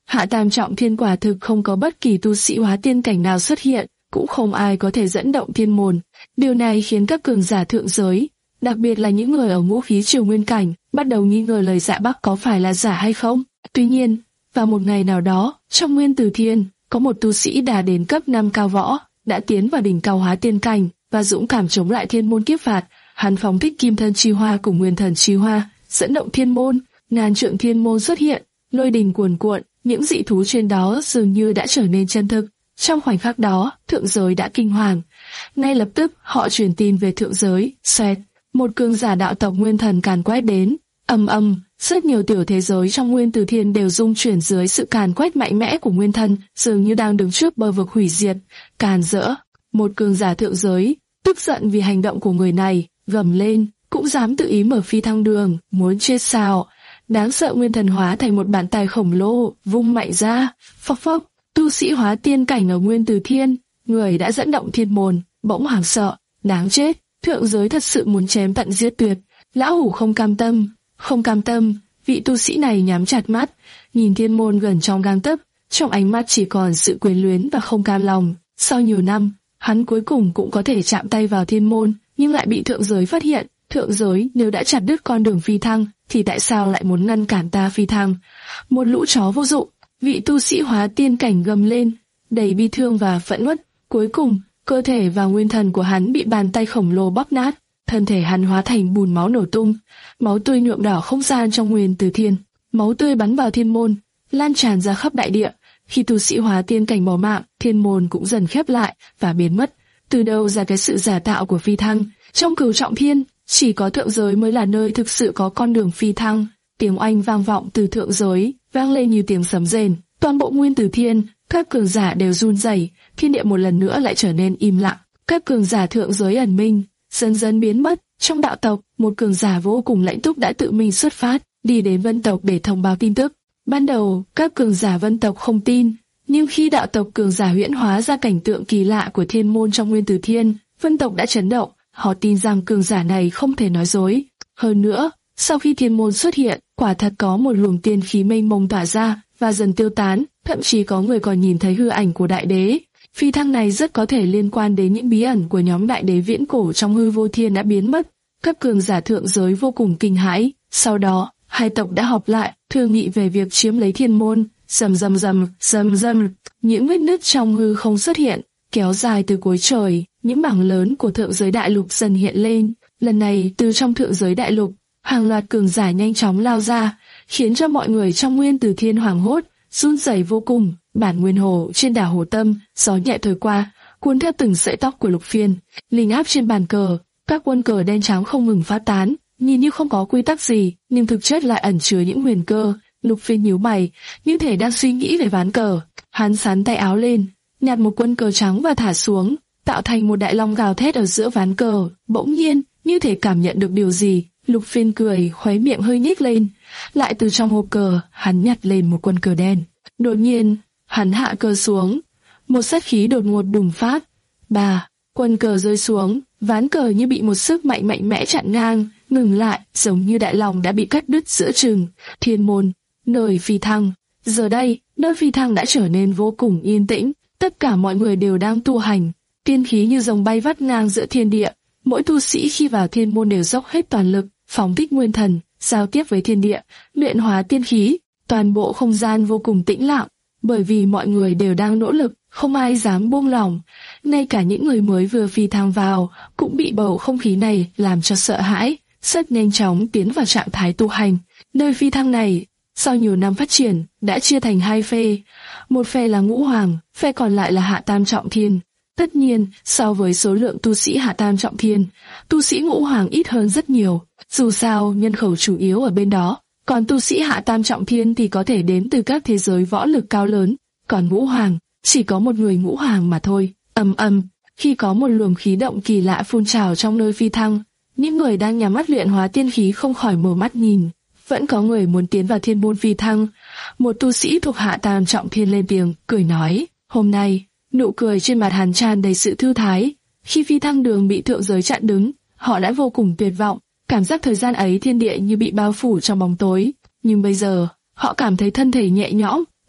Hạ tam trọng thiên quả thực không có bất kỳ tu sĩ hóa tiên cảnh nào xuất hiện, cũng không ai có thể dẫn động thiên môn. Điều này khiến các cường giả thượng giới, đặc biệt là những người ở ngũ khí triều nguyên cảnh, bắt đầu nghi ngờ lời Dạ Bắc có phải là giả hay không. Tuy nhiên, vào một ngày nào đó, trong Nguyên Tử Thiên, có một tu sĩ đã đến cấp năm cao võ, đã tiến vào đỉnh cao hóa tiên cảnh và dũng cảm chống lại thiên môn kiếp phạt. Hắn phóng thích kim thân chi hoa cùng nguyên thần chi hoa, dẫn động thiên môn, ngàn trượng thiên môn xuất hiện, lôi đình cuồn cuộn, những dị thú trên đó dường như đã trở nên chân thực. Trong khoảnh khắc đó, thượng giới đã kinh hoàng. Ngay lập tức, họ truyền tin về thượng giới. Xoẹt, một cường giả đạo tộc nguyên thần càn quét đến. Ầm ầm, rất nhiều tiểu thế giới trong Nguyên Tử Thiên đều rung chuyển dưới sự càn quét mạnh mẽ của nguyên thần, dường như đang đứng trước bờ vực hủy diệt. Càn rỡ, một cường giả thượng giới, tức giận vì hành động của người này, gầm lên, cũng dám tự ý mở phi thăng đường, muốn chết sao? Đáng sợ nguyên thần hóa thành một bàn tay khổng lồ, vung mạnh ra, phốc phốc. Tu sĩ hóa tiên cảnh ở Nguyên Tử Thiên, người đã dẫn động thiên môn, bỗng hoảng sợ, đáng chết, thượng giới thật sự muốn chém tận giết tuyệt. Lão hủ không cam tâm, không cam tâm, vị tu sĩ này nhắm chặt mắt, nhìn thiên môn gần trong gang tấc, trong ánh mắt chỉ còn sự quyến luyến và không cam lòng. Sau nhiều năm, hắn cuối cùng cũng có thể chạm tay vào thiên môn, nhưng lại bị thượng giới phát hiện. Thượng giới nếu đã chặt đứt con đường phi thăng, thì tại sao lại muốn ngăn cản ta phi thăng? Một lũ chó vô dụng. Vị tu sĩ hóa tiên cảnh gầm lên, đầy bi thương và phẫn uất. Cuối cùng, cơ thể và nguyên thần của hắn bị bàn tay khổng lồ bóp nát, thân thể hắn hóa thành bùn máu nổ tung, máu tươi nhuộm đỏ không gian trong Nguyên Tử Thiên. Máu tươi bắn vào thiên môn, lan tràn ra khắp đại địa. Khi tu sĩ hóa tiên cảnh bỏ mạng, thiên môn cũng dần khép lại và biến mất. Từ đâu ra cái sự giả tạo của phi thăng? Trong Cửu Trọng Thiên, chỉ có thượng giới mới là nơi thực sự có con đường phi thăng. Tiếng oanh vang vọng từ thượng giới, vang lên như tiếng sấm rền. Toàn bộ Nguyên Tử Thiên, các cường giả đều run rẩy. Thiên địa một lần nữa lại trở nên im lặng. Các cường giả thượng giới ẩn minh, dần dần biến mất. Trong đạo tộc, một cường giả vô cùng lãnh túc đã tự mình xuất phát, đi đến vân tộc để thông báo tin tức. Ban đầu, các cường giả vân tộc không tin, nhưng khi đạo tộc cường giả huyễn hóa ra cảnh tượng kỳ lạ của thiên môn trong Nguyên Tử Thiên, vân tộc đã chấn động. Họ tin rằng cường giả này không thể nói dối. Hơn nữa, sau khi thiên môn xuất hiện, quả thật có một luồng tiên khí mênh mông tỏa ra và dần tiêu tán, thậm chí có người còn nhìn thấy hư ảnh của đại đế. Phi thăng này rất có thể liên quan đến những bí ẩn của nhóm đại đế viễn cổ trong hư vô thiên đã biến mất. Các cường giả thượng giới vô cùng kinh hãi. Sau đó, hai tộc đã họp lại, thương nghị về việc chiếm lấy thiên môn. Rầm rầm rầm, rầm rầm, những vết nứt trong hư không xuất hiện, kéo dài từ cuối trời. Những mảng lớn của thượng giới đại lục dần hiện lên. Lần này, từ trong thượng giới đại lục, hàng loạt cường giả nhanh chóng lao ra, khiến cho mọi người trong Nguyên Tử Thiên hoảng hốt, run rẩy vô cùng. Bản nguyên hồ trên đảo Hồ Tâm, gió nhẹ thổi qua, cuốn theo từng sợi tóc của Lục Phiên. Linh áp trên bàn cờ, các quân cờ đen trắng không ngừng phát tán, nhìn như không có quy tắc gì, nhưng thực chất lại ẩn chứa những huyền cơ. Lục Phiên nhíu mày, như thể đang suy nghĩ về ván cờ. Hắn xắn tay áo lên, nhặt một quân cờ trắng và thả xuống, tạo thành một đại long gào thét ở giữa ván cờ. Bỗng nhiên, như thể cảm nhận được điều gì, Lục Phiên cười, khóe miệng hơi nhếch lên. Lại từ trong hộp cờ, hắn nhặt lên một quân cờ đen. Đột nhiên, hắn hạ cờ xuống, một sát khí đột ngột bùng phát. Bà, quân cờ rơi xuống, ván cờ như bị một sức mạnh mạnh mẽ chặn ngang, ngừng lại, giống như đại long đã bị cắt đứt giữa chừng. Thiên môn, nơi phi thăng. Giờ đây, nơi phi thăng đã trở nên vô cùng yên tĩnh. Tất cả mọi người đều đang tu hành. Tiên khí như rồng bay vắt ngang giữa thiên địa. Mỗi tu sĩ khi vào thiên môn đều dốc hết toàn lực, phóng thích nguyên thần, giao tiếp với thiên địa, luyện hóa tiên khí. Toàn bộ không gian vô cùng tĩnh lặng, bởi vì mọi người đều đang nỗ lực, không ai dám buông lỏng. Ngay cả những người mới vừa phi thăng vào cũng bị bầu không khí này làm cho sợ hãi, rất nhanh chóng tiến vào trạng thái tu hành. Nơi phi thăng này, sau nhiều năm phát triển, đã chia thành hai phe. Một phe là Ngũ Hoàng, phe còn lại là Hạ Tam Trọng Thiên. Tất nhiên, so với số lượng tu sĩ Hạ Tam Trọng Thiên, tu sĩ Ngũ Hoàng ít hơn rất nhiều. Dù sao, nhân khẩu chủ yếu ở bên đó. Còn tu sĩ Hạ Tam Trọng Thiên thì có thể đến từ các thế giới võ lực cao lớn. Còn Ngũ Hoàng, chỉ có một người Ngũ Hoàng mà thôi. Ầm ầm, khi có một luồng khí động kỳ lạ phun trào trong nơi phi thăng, những người đang nhắm mắt luyện hóa tiên khí không khỏi mở mắt nhìn. Vẫn có người muốn tiến vào thiên môn phi thăng. Một tu sĩ thuộc Hạ Tam Trọng Thiên lên tiếng, cười nói. Hôm nay, nụ cười trên mặt hắn tràn đầy sự thư thái. Khi phi thăng đường bị thượng giới chặn đứng, họ đã vô cùng tuyệt vọng. Cảm giác thời gian ấy thiên địa như bị bao phủ trong bóng tối. Nhưng bây giờ, họ cảm thấy thân thể nhẹ nhõm,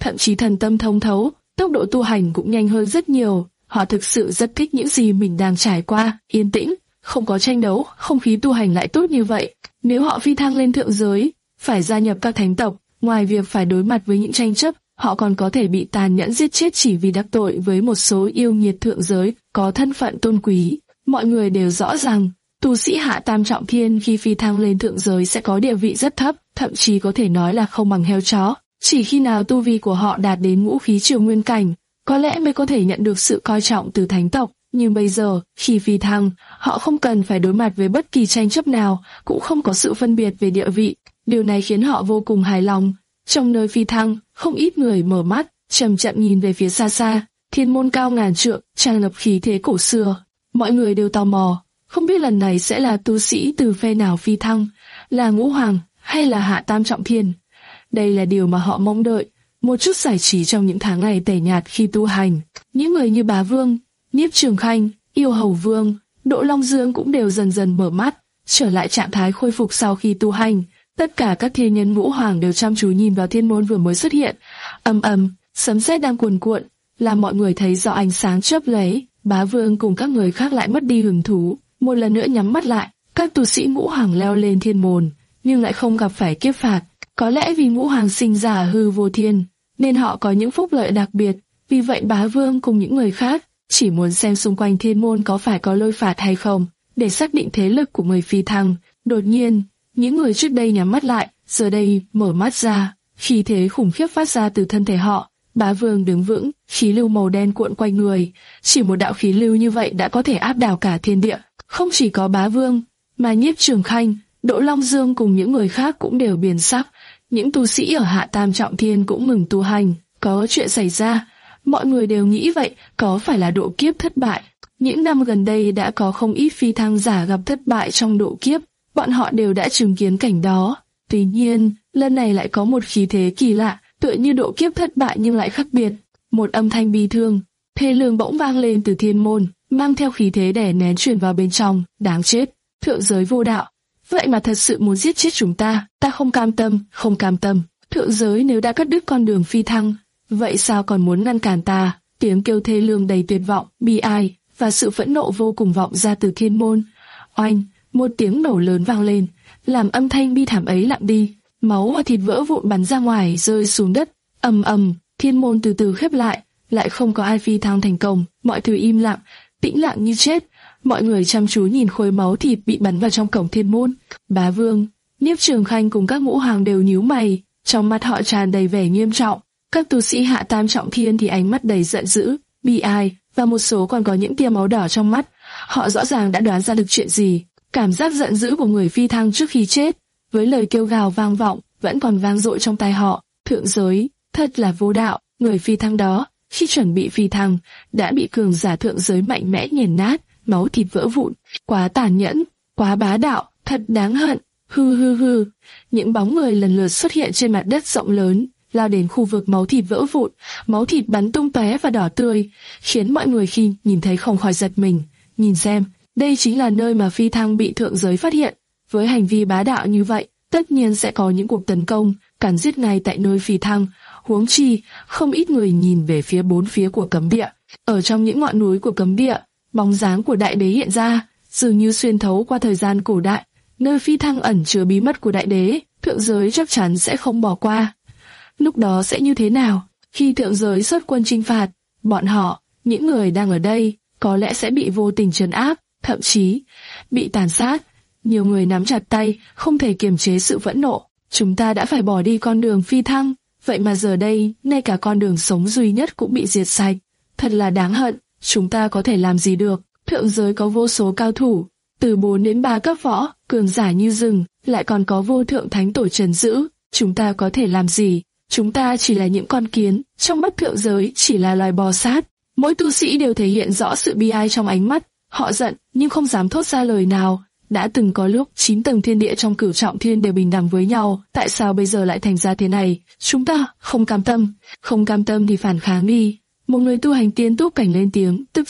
thậm chí thần tâm thông thấu, tốc độ tu hành cũng nhanh hơn rất nhiều. Họ thực sự rất thích những gì mình đang trải qua, yên tĩnh, không có tranh đấu, không khí tu hành lại tốt như vậy. Nếu họ phi thăng lên thượng giới, phải gia nhập các thánh tộc, ngoài việc phải đối mặt với những tranh chấp, họ còn có thể bị tàn nhẫn giết chết chỉ vì đắc tội với một số yêu nghiệt thượng giới có thân phận tôn quý. Mọi người đều rõ rằng, tu sĩ hạ tam trọng thiên khi phi thăng lên thượng giới sẽ có địa vị rất thấp, thậm chí có thể nói là không bằng heo chó. Chỉ khi nào tu vi của họ đạt đến ngũ khí triều nguyên cảnh, có lẽ mới có thể nhận được sự coi trọng từ thánh tộc. Nhưng bây giờ, khi phi thăng, họ không cần phải đối mặt với bất kỳ tranh chấp nào, cũng không có sự phân biệt về địa vị. Điều này khiến họ vô cùng hài lòng. Trong nơi phi thăng, không ít người mở mắt, chậm chậm nhìn về phía xa xa. Thiên môn cao ngàn trượng, tràn ngập khí thế cổ xưa. Mọi người đều tò mò, không biết lần này sẽ là tu sĩ từ phe nào phi thăng, là ngũ hoàng hay là hạ tam trọng thiên. Đây là điều mà họ mong đợi, một chút giải trí trong những tháng ngày tẻ nhạt khi tu hành. Những người như Bá Vương, Nhiếp Trường Khanh, Yêu Hầu Vương, Đỗ Long Dương cũng đều dần dần mở mắt, trở lại trạng thái khôi phục sau khi tu hành. Tất cả các thiên nhân ngũ hoàng đều chăm chú nhìn vào thiên môn vừa mới xuất hiện. Ầm ầm, sấm sét đang cuồn cuộn, làm mọi người thấy rõ ánh sáng chớp lấy. Bá Vương cùng các người khác lại mất đi hứng thú, một lần nữa nhắm mắt lại. Các tu sĩ ngũ hoàng leo lên thiên môn, nhưng lại không gặp phải kiếp phạt. Có lẽ vì ngũ hoàng sinh ra hư vô thiên, nên họ có những phúc lợi đặc biệt. Vì vậy Bá Vương cùng những người khác chỉ muốn xem xung quanh thiên môn có phải có lôi phạt hay không, để xác định thế lực của người phi thăng. Đột nhiên, những người trước đây nhắm mắt lại, giờ đây mở mắt ra, khí thế khủng khiếp phát ra từ thân thể họ. Bá Vương đứng vững, khí lưu màu đen cuộn quanh người, chỉ một đạo khí lưu như vậy đã có thể áp đảo cả thiên địa. Không chỉ có Bá Vương, mà Nhiếp Trường Khanh, Đỗ Long Dương cùng những người khác cũng đều biến sắc. Những tu sĩ ở hạ tam trọng thiên cũng ngừng tu hành. Có chuyện xảy ra, mọi người đều nghĩ vậy, có phải là độ kiếp thất bại? Những năm gần đây đã có không ít phi thăng giả gặp thất bại trong độ kiếp, bọn họ đều đã chứng kiến cảnh đó. Tuy nhiên, lần này lại có một khí thế kỳ lạ, tựa như độ kiếp thất bại nhưng lại khác biệt. Một âm thanh bi thương, thê lương bỗng vang lên từ thiên môn, mang theo khí thế đè nén truyền vào bên trong. Đáng chết, thượng giới vô đạo, vậy mà thật sự muốn giết chết chúng ta. Ta không cam tâm, không cam tâm. Thượng giới nếu đã cắt đứt con đường phi thăng, vậy sao còn muốn ngăn cản ta? Tiếng kêu thê lương đầy tuyệt vọng, bi ai và sự phẫn nộ vô cùng vọng ra từ thiên môn. Oanh, một tiếng nổ lớn vang lên, làm âm thanh bi thảm ấy lặng đi. Máu và thịt vỡ vụn bắn ra ngoài, rơi xuống đất. Ầm ầm, thiên môn từ từ khép lại, lại không có ai phi thăng thành công. Mọi thứ im lặng, tĩnh lặng như chết. Mọi người chăm chú nhìn khối máu thịt bị bắn vào trong cổng thiên môn. Bá Vương, Nhiếp Trường Khanh cùng các ngũ hoàng đều nhíu mày, trong mắt họ tràn đầy vẻ nghiêm trọng. Các tu sĩ hạ tam trọng thiên thì ánh mắt đầy giận dữ, bi ai, và một số còn có những tia máu đỏ trong mắt. Họ rõ ràng đã đoán ra được chuyện gì. Cảm giác giận dữ của người phi thăng trước khi chết, với lời kêu gào vang vọng, vẫn còn vang dội trong tai họ. Thượng giới, thật là vô đạo. Người phi thăng đó, khi chuẩn bị phi thăng, đã bị cường giả thượng giới mạnh mẽ nghiền nát, máu thịt vỡ vụn. Quá tàn nhẫn, quá bá đạo, thật đáng hận. Hư hư hư, những bóng người lần lượt xuất hiện trên mặt đất rộng lớn, lao đến khu vực máu thịt vỡ vụn, máu thịt bắn tung tóe và đỏ tươi, khiến mọi người khi nhìn thấy không khỏi giật mình. Nhìn xem, đây chính là nơi mà phi thăng bị thượng giới phát hiện. Với hành vi bá đạo như vậy, tất nhiên sẽ có những cuộc tấn công, càn giết ngay tại nơi phi thăng. Huống chi, không ít người nhìn về phía bốn phía của cấm địa. Ở trong những ngọn núi của cấm địa, bóng dáng của đại đế hiện ra, dường như xuyên thấu qua thời gian cổ đại. Nơi phi thăng ẩn chứa bí mật của đại đế, thượng giới chắc chắn sẽ không bỏ qua. Lúc đó sẽ như thế nào? Khi thượng giới xuất quân chinh phạt, bọn họ, những người đang ở đây, có lẽ sẽ bị vô tình trấn áp, thậm chí bị tàn sát. Nhiều người nắm chặt tay, không thể kiềm chế sự phẫn nộ. Chúng ta đã phải bỏ đi con đường phi thăng, vậy mà giờ đây, ngay cả con đường sống duy nhất cũng bị diệt sạch. Thật là đáng hận, chúng ta có thể làm gì được? Thượng giới có vô số cao thủ, từ bốn đến ba cấp võ, cường giả như rừng, lại còn có vô thượng thánh tổ trấn giữ. Chúng ta có thể làm gì? Chúng ta chỉ là những con kiến, trong mắt thượng giới chỉ là loài bò sát. Mỗi tu sĩ đều thể hiện rõ sự bi ai trong ánh mắt. Họ giận, nhưng không dám thốt ra lời nào. Đã từng có lúc chín tầng thiên địa trong cửu trọng thiên đều bình đẳng với nhau, tại sao bây giờ lại thành ra thế này? Chúng ta không cam tâm, không cam tâm thì phản kháng đi. Một người tu hành tiên túc cảnh lên tiếng, tức.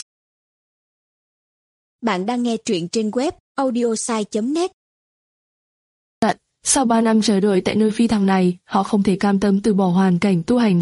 Bạn đang nghe truyện trên web audiosai chấm net. Sau ba năm chờ đợi tại nơi phi thăng này, họ không thể cam tâm từ bỏ hoàn cảnh tu hành này.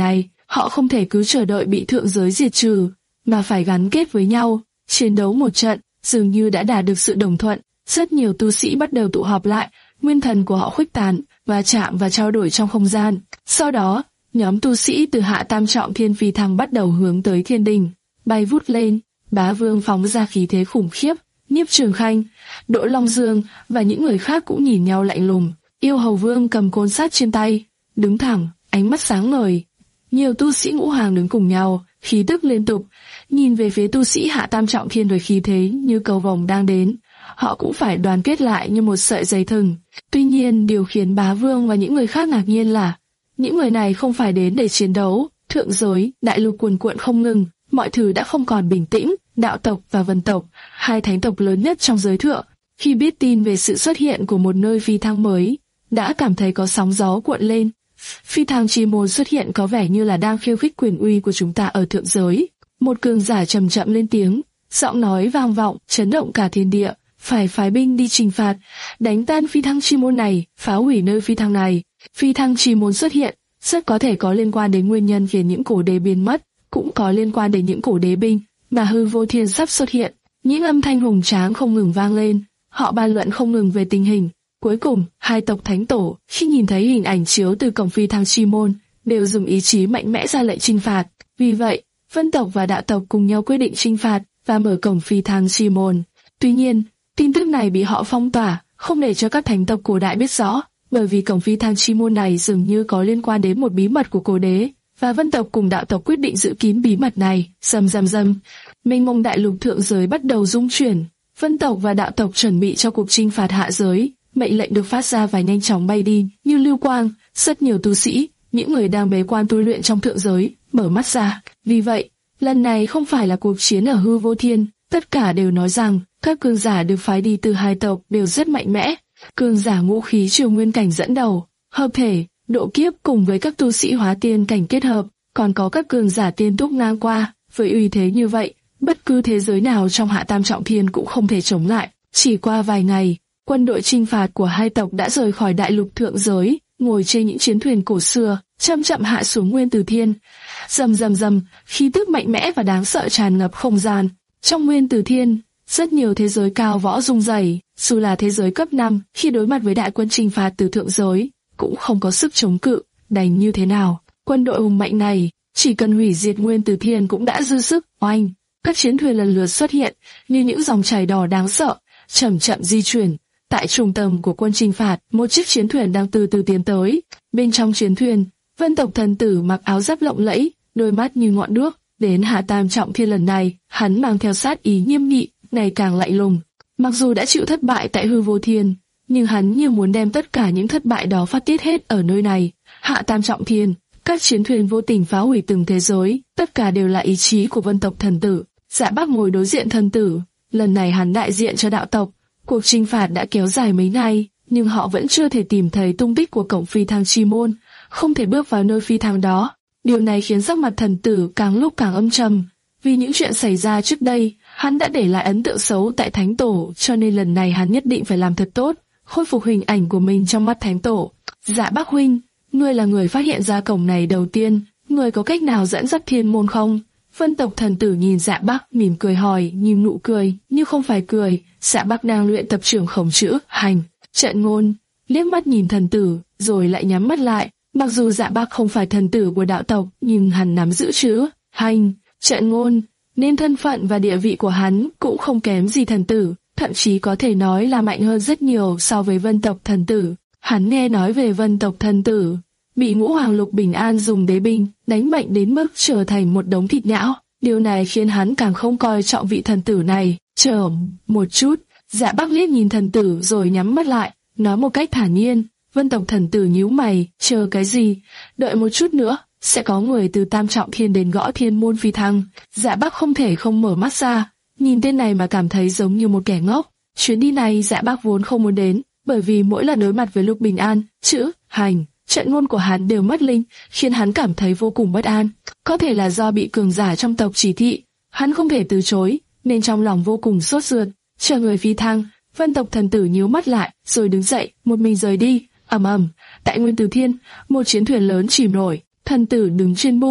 Họ không thể cứ chờ đợi bị thượng giới diệt trừ, mà phải gắn kết với nhau, chiến đấu một trận. Dường như đã đạt được sự đồng thuận, rất nhiều tu sĩ bắt đầu tụ họp lại, nguyên thần của họ khuếch tán, va chạm và trao đổi trong không gian. Sau đó, nhóm tu sĩ từ hạ tam trọng thiên phi thăng bắt đầu hướng tới thiên đình, bay vút lên. Bá Vương phóng ra khí thế khủng khiếp, Nhiếp Trường Khanh, Đỗ Long Dương và những người khác cũng nhìn nhau lạnh lùng. Yêu Hầu Vương cầm côn sắt trên tay, đứng thẳng, ánh mắt sáng ngời. Nhiều tu sĩ ngũ hàng đứng cùng nhau, khí tức liên tục, nhìn về phía tu sĩ hạ tam trọng thiên với khí thế như cầu vồng đang đến. Họ cũng phải đoàn kết lại như một sợi dây thừng. Tuy nhiên, điều khiến Bá Vương và những người khác ngạc nhiên là những người này không phải đến để chiến đấu. Thượng giới, đại lục cuồn cuộn không ngừng, mọi thứ đã không còn bình tĩnh. Đạo tộc và Vân tộc, hai thánh tộc lớn nhất trong giới thượng, khi biết tin về sự xuất hiện của một nơi phi thăng mới, đã cảm thấy có sóng gió cuộn lên. Phi thăng chi môn xuất hiện có vẻ như là đang khiêu khích quyền uy của chúng ta ở thượng giới. Một cường giả trầm chậm lên tiếng, giọng nói vang vọng, chấn động cả thiên địa. Phải phái binh đi trừng phạt, đánh tan phi thăng chi môn này, phá hủy nơi phi thăng này. Phi thăng chi môn xuất hiện, rất có thể có liên quan đến nguyên nhân khiến những cổ đế biến mất, cũng có liên quan đến những cổ đế binh mà hư vô thiên sắp xuất hiện. Những âm thanh hùng tráng không ngừng vang lên, họ bàn luận không ngừng về tình hình. Cuối cùng, hai tộc thánh tổ, khi nhìn thấy hình ảnh chiếu từ cổng phi thăng chi môn, đều dùng ý chí mạnh mẽ ra lệnh trừng phạt. Vì vậy, Vân tộc và Đạo tộc cùng nhau quyết định trừng phạt và mở cổng phi thăng chi môn. Tuy nhiên, tin tức này bị họ phong tỏa, không để cho các thánh tộc cổ đại biết rõ, bởi vì cổng phi thăng chi môn này dường như có liên quan đến một bí mật của cổ đế, và Vân tộc cùng Đạo tộc quyết định giữ kín bí mật này. Rầm rầm rầm, mênh mông đại lục thượng giới bắt đầu rung chuyển. Vân tộc và Đạo tộc chuẩn bị cho cuộc chinh phạt hạ giới. Mệnh lệnh được phát ra và nhanh chóng bay đi như lưu quang. Rất nhiều tu sĩ, những người đang bế quan tu luyện trong thượng giới, mở mắt ra. Vì vậy, lần này không phải là cuộc chiến ở hư vô thiên. Tất cả đều nói rằng các cường giả được phái đi từ hai tộc đều rất mạnh mẽ. Cường giả ngũ khí triều nguyên cảnh dẫn đầu, hợp thể, độ kiếp cùng với các tu sĩ hóa tiên cảnh kết hợp, còn có các cường giả tiên túc ngang qua. Với uy thế như vậy, bất cứ thế giới nào trong hạ tam trọng thiên cũng không thể chống lại. Chỉ qua vài ngày, quân đội chinh phạt của hai tộc đã rời khỏi đại lục thượng giới, ngồi trên những chiến thuyền cổ xưa, chậm chậm hạ xuống nguyên tử thiên. Rầm rầm rầm, khí tức mạnh mẽ và đáng sợ tràn ngập không gian. Trong nguyên tử thiên, rất nhiều thế giới cao võ rung rẩy, dù là thế giới cấp năm, khi đối mặt với đại quân chinh phạt từ thượng giới, cũng không có sức chống cự. Đành như thế nào, quân đội hùng mạnh này, chỉ cần hủy diệt nguyên tử thiên cũng đã dư sức. Oanh, các chiến thuyền lần lượt xuất hiện, như những dòng chảy đỏ đáng sợ, chậm chậm di chuyển. Tại trung tâm của quân chinh phạt, một chiếc chiến thuyền đang từ từ tiến tới. Bên trong chiến thuyền, Vân tộc thần tử mặc áo giáp lộng lẫy, đôi mắt như ngọn đuốc. Đến hạ tam trọng thiên lần này, hắn mang theo sát ý nghiêm nghị, ngày càng lạnh lùng. Mặc dù đã chịu thất bại tại hư vô thiên, nhưng hắn như muốn đem tất cả những thất bại đó phát tiết hết ở nơi này. Hạ tam trọng thiên, các chiến thuyền vô tình phá hủy từng thế giới, tất cả đều là ý chí của Vân tộc thần tử. Dạ Bác ngồi đối diện thần tử, lần này hắn đại diện cho Đạo tộc. Cuộc chinh phạt đã kéo dài mấy ngày, nhưng họ vẫn chưa thể tìm thấy tung tích của cổng phi thăng chi môn, không thể bước vào nơi phi thăng đó. Điều này khiến sắc mặt thần tử càng lúc càng âm trầm, vì những chuyện xảy ra trước đây, hắn đã để lại ấn tượng xấu tại thánh tổ, cho nên lần này hắn nhất định phải làm thật tốt, khôi phục hình ảnh của mình trong mắt thánh tổ. Dạ Bác huynh, ngươi là người phát hiện ra cổng này đầu tiên, ngươi có cách nào dẫn dắt thiên môn không? Vân tộc thần tử nhìn Dạ Bác mỉm cười hỏi, nhìn nụ cười nhưng không phải cười. Dạ Bác đang luyện tập trưởng khổng chữ hành trận ngôn, liếc mắt nhìn thần tử rồi lại nhắm mắt lại. Mặc dù Dạ Bác không phải thần tử của Đạo tộc, nhưng hắn nắm giữ chữ hành trận ngôn, nên thân phận và địa vị của hắn cũng không kém gì thần tử, thậm chí có thể nói là mạnh hơn rất nhiều so với Vân tộc thần tử. Hắn nghe nói về Vân tộc thần tử bị Ngũ Hoàng Lục Bình An dùng đế binh đánh bệnh đến mức trở thành một đống thịt nhão. Điều này khiến hắn càng không coi trọng vị thần tử này. Chờ một chút, Dạ Bác liếc nhìn thần tử rồi nhắm mắt lại, nói một cách thản nhiên. Vân tộc thần tử nhíu mày, chờ cái gì? Đợi một chút nữa, sẽ có người từ tam trọng thiên đến gõ thiên môn phi thăng. Dạ Bác không thể không mở mắt ra, nhìn tên này mà cảm thấy giống như một kẻ ngốc. Chuyến đi này Dạ Bác vốn không muốn đến, bởi vì mỗi lần đối mặt với Lục Bình An, chữ hành trận ngôn của hắn đều mất linh, khiến hắn cảm thấy vô cùng bất an. Có thể là do bị cường giả trong tộc chỉ thị, hắn không thể từ chối, nên trong lòng vô cùng sốt ruột. Chờ người phi thăng, Vân tộc thần tử nhíu mắt lại, rồi đứng dậy, một mình rời đi. Ầm ầm, tại nguyên tử thiên, một chiến thuyền lớn chìm nổi. Thần tử đứng trên bung,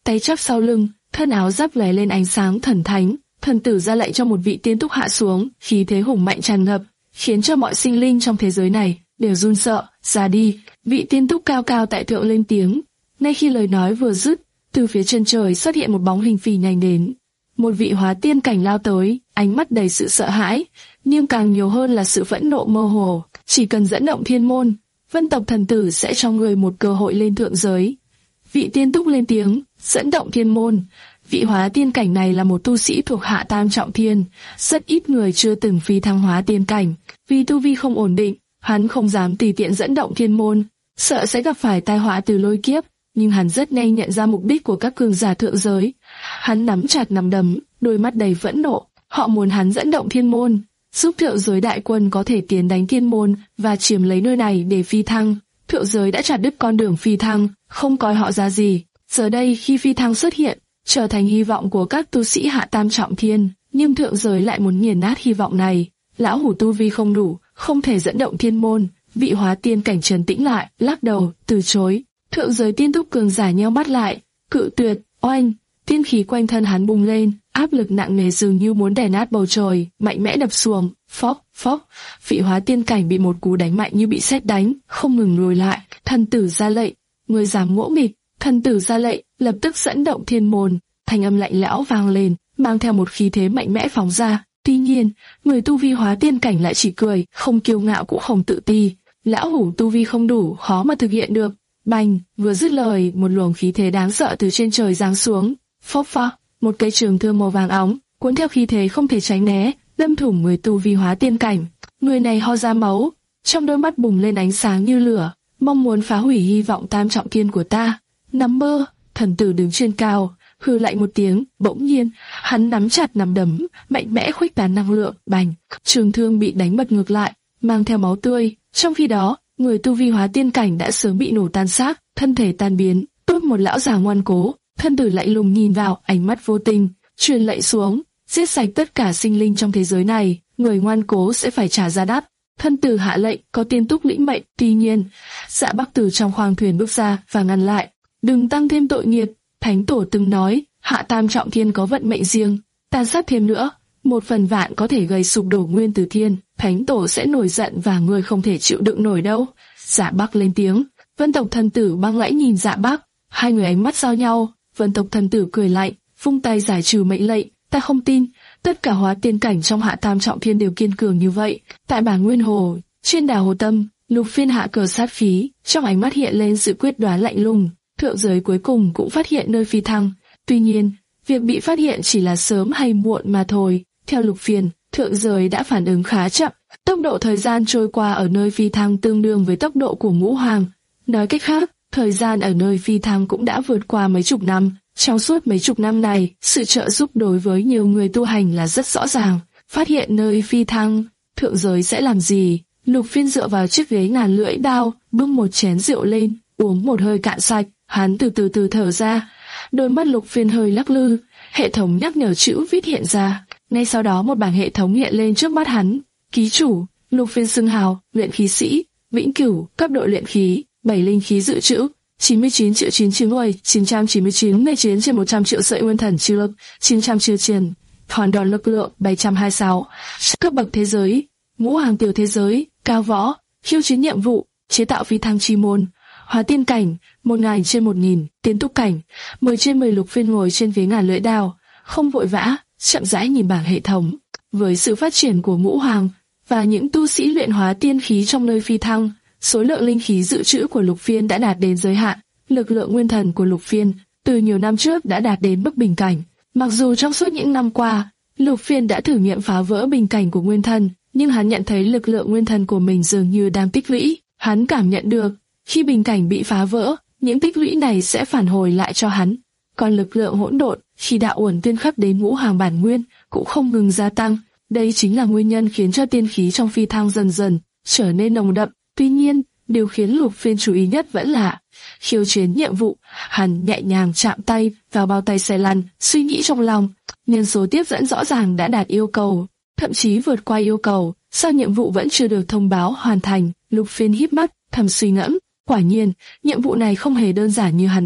tay chắp sau lưng, thân áo giáp lóe lên ánh sáng thần thánh. Thần tử ra lệnh cho một vị tiên túc hạ xuống, khí thế hùng mạnh tràn ngập, khiến cho mọi sinh linh trong thế giới này đều run sợ. Ra đi. Vị tiên túc cao cao tại thượng lên tiếng. Ngay khi lời nói vừa dứt, từ phía chân trời xuất hiện một bóng hình phì nhanh đến. Một vị hóa tiên cảnh lao tới, ánh mắt đầy sự sợ hãi, nhưng càng nhiều hơn là sự phẫn nộ mơ hồ. Chỉ cần dẫn động thiên môn, vân tộc thần tử sẽ cho người một cơ hội lên thượng giới. Vị tiên túc lên tiếng, dẫn động thiên môn. Vị hóa tiên cảnh này là một tu sĩ thuộc hạ tam trọng thiên, rất ít người chưa từng phi thăng hóa tiên cảnh. Vì tu vi không ổn định, hắn không dám tùy tiện dẫn động thiên môn, sợ sẽ gặp phải tai họa từ lôi kiếp. Nhưng hắn rất nhanh nhận ra mục đích của các cường giả thượng giới. Hắn nắm chặt nắm đấm, đôi mắt đầy phẫn nộ. Họ muốn hắn dẫn động thiên môn, giúp thượng giới đại quân có thể tiến đánh thiên môn và chiếm lấy nơi này để phi thăng. Thượng giới đã chặt đứt con đường phi thăng, không coi họ ra gì. Giờ đây khi phi thăng xuất hiện, trở thành hy vọng của các tu sĩ hạ tam trọng thiên, nhưng thượng giới lại muốn nghiền nát hy vọng này. Lão hủ tu vi không đủ, không thể dẫn động thiên môn. Vị hóa tiên cảnh trấn tĩnh lại, lắc đầu, từ chối. Thượng giới tiên túc cường giả nheo mắt lại, cự tuyệt. Oanh, tiên khí quanh thân hắn bùng lên, áp lực nặng nề dường như muốn đè nát bầu trời, mạnh mẽ đập xuống. Phốc, phốc, vị hóa tiên cảnh bị một cú đánh mạnh như bị sét đánh, không ngừng lùi lại. Thần tử ra lệnh, người dám ngỗ nghịch. Thần tử ra lệnh, lập tức dẫn động thiên môn. Thanh âm lạnh lẽo vang lên, mang theo một khí thế mạnh mẽ phóng ra. Tuy nhiên, người tu vi hóa tiên cảnh lại chỉ cười, không kiêu ngạo cũng không tự ti. Lão hủ tu vi không đủ, khó mà thực hiện được. Bành, vừa dứt lời, một luồng khí thế đáng sợ từ trên trời giáng xuống. Phốc phốc, một cây trường thương màu vàng óng, cuốn theo khí thế không thể tránh né, đâm thủng người tu vi hóa tiên cảnh. Người này ho ra máu, trong đôi mắt bùng lên ánh sáng như lửa, mong muốn phá hủy hy vọng tam trọng thiên của ta. Nằm mơ. Thần tử đứng trên cao, hừ lạnh một tiếng, bỗng nhiên, hắn nắm chặt nắm đấm, mạnh mẽ khuếch tán năng lượng. Bành, trường thương bị đánh bật ngược lại, mang theo máu tươi. Trong khi đó, người tu vi hóa tiên cảnh đã sớm bị nổ tan xác, thân thể tan biến. Tốt một lão già ngoan cố. Thân tử lạnh lùng nhìn vào, ánh mắt vô tình, truyền lệnh xuống, giết sạch tất cả sinh linh trong thế giới này. Người ngoan cố sẽ phải trả giá đắt. Thân tử hạ lệnh, có tiên túc lĩnh mệnh. Tuy nhiên, Dạ Bắc từ trong khoang thuyền bước ra và ngăn lại. Đừng tăng thêm tội nghiệp. Thánh tổ từng nói, hạ tam trọng thiên có vận mệnh riêng. Tàn sát thêm nữa, một phần vạn có thể gây sụp đổ nguyên tử thiên. Thánh tổ sẽ nổi giận và ngươi không thể chịu đựng nổi đâu. Dạ Bắc lên tiếng. Vân tộc thần tử băng lãnh nhìn Dạ Bắc. Hai người ánh mắt giao nhau. Vân tộc thần tử cười lạnh, vung tay giải trừ mệnh lệnh. Ta không tin, tất cả hóa tiên cảnh trong hạ tam trọng thiên đều kiên cường như vậy. Tại bản Nguyên Hồ, trên đảo Hồ Tâm, Lục Phiên hạ cờ sát khí, trong ánh mắt hiện lên sự quyết đoán lạnh lùng. Thượng giới cuối cùng cũng phát hiện nơi phi thăng. Tuy nhiên, việc bị phát hiện chỉ là sớm hay muộn mà thôi. Theo Lục Phiên, thượng giới đã phản ứng khá chậm. Tốc độ thời gian trôi qua ở nơi phi thăng tương đương với tốc độ của Ngũ Hoàng. Nói cách khác, thời gian ở nơi phi thăng cũng đã vượt qua mấy chục năm. Trong suốt mấy chục năm này, sự trợ giúp đối với nhiều người tu hành là rất rõ ràng. Phát hiện nơi phi thăng, thượng giới sẽ làm gì? Lục Phiên dựa vào chiếc ghế ngàn lưỡi đao, bưng một chén rượu lên, uống một hơi cạn sạch. Hắn từ từ từ thở ra, đôi mắt Lục Phiên hơi lắc lư. Hệ thống nhắc nhở chữ viết hiện ra. Ngay sau đó một bảng hệ thống hiện lên trước mắt hắn. Ký chủ, Lục Phiên xưng hào, luyện khí sĩ, vĩnh cửu, cấp độ luyện khí, bảy linh khí dự trữ, chín mươi chín triệu chín chín người, chín trăm chín mươi chín ngày chiến trên một trăm triệu sợi nguyên thần chi lực, chín trăm chiêu chiến, hoàn đòn lực lượng bảy trăm hai mươi sáu, cấp bậc thế giới, ngũ hàng tiểu thế giới, cao võ, khiêu chiến nhiệm vụ, chế tạo phi thăng chi môn, hóa tiên cảnh, một nghìn trên một nghìn, tiên túc cảnh, mười trên mười. Lục Phiên ngồi trên ghế ngàn lưỡi đao, không vội vã, chậm rãi nhìn bảng hệ thống. Với sự phát triển của ngũ hoàng và những tu sĩ luyện hóa tiên khí trong nơi phi thăng, số lượng linh khí dự trữ của Lục Phiên đã đạt đến giới hạn. Lực lượng nguyên thần của Lục Phiên từ nhiều năm trước đã đạt đến mức bình cảnh. Mặc dù trong suốt những năm qua, Lục Phiên đã thử nghiệm phá vỡ bình cảnh của nguyên thần, nhưng hắn nhận thấy lực lượng nguyên thần của mình dường như đang tích lũy. Hắn cảm nhận được, khi bình cảnh bị phá vỡ, những tích lũy này sẽ phản hồi lại cho hắn. Còn lực lượng hỗn độn, khi đạo uẩn tuyên khắc đến ngũ hàng bản nguyên, cũng không ngừng gia tăng. Đây chính là nguyên nhân khiến cho tiên khí trong phi thăng dần dần trở nên nồng đậm. Tuy nhiên, điều khiến Lục Phiên chú ý nhất vẫn là khiêu chiến nhiệm vụ. Hắn nhẹ nhàng chạm tay vào bao tay xe lăn, suy nghĩ trong lòng. Nhân số tiếp dẫn rõ ràng đã đạt yêu cầu, thậm chí vượt qua yêu cầu. Sao nhiệm vụ vẫn chưa được thông báo hoàn thành? Lục Phiên híp mắt, thầm suy ngẫm. Quả nhiên, nhiệm vụ này không hề đơn giản như hắn tưởng.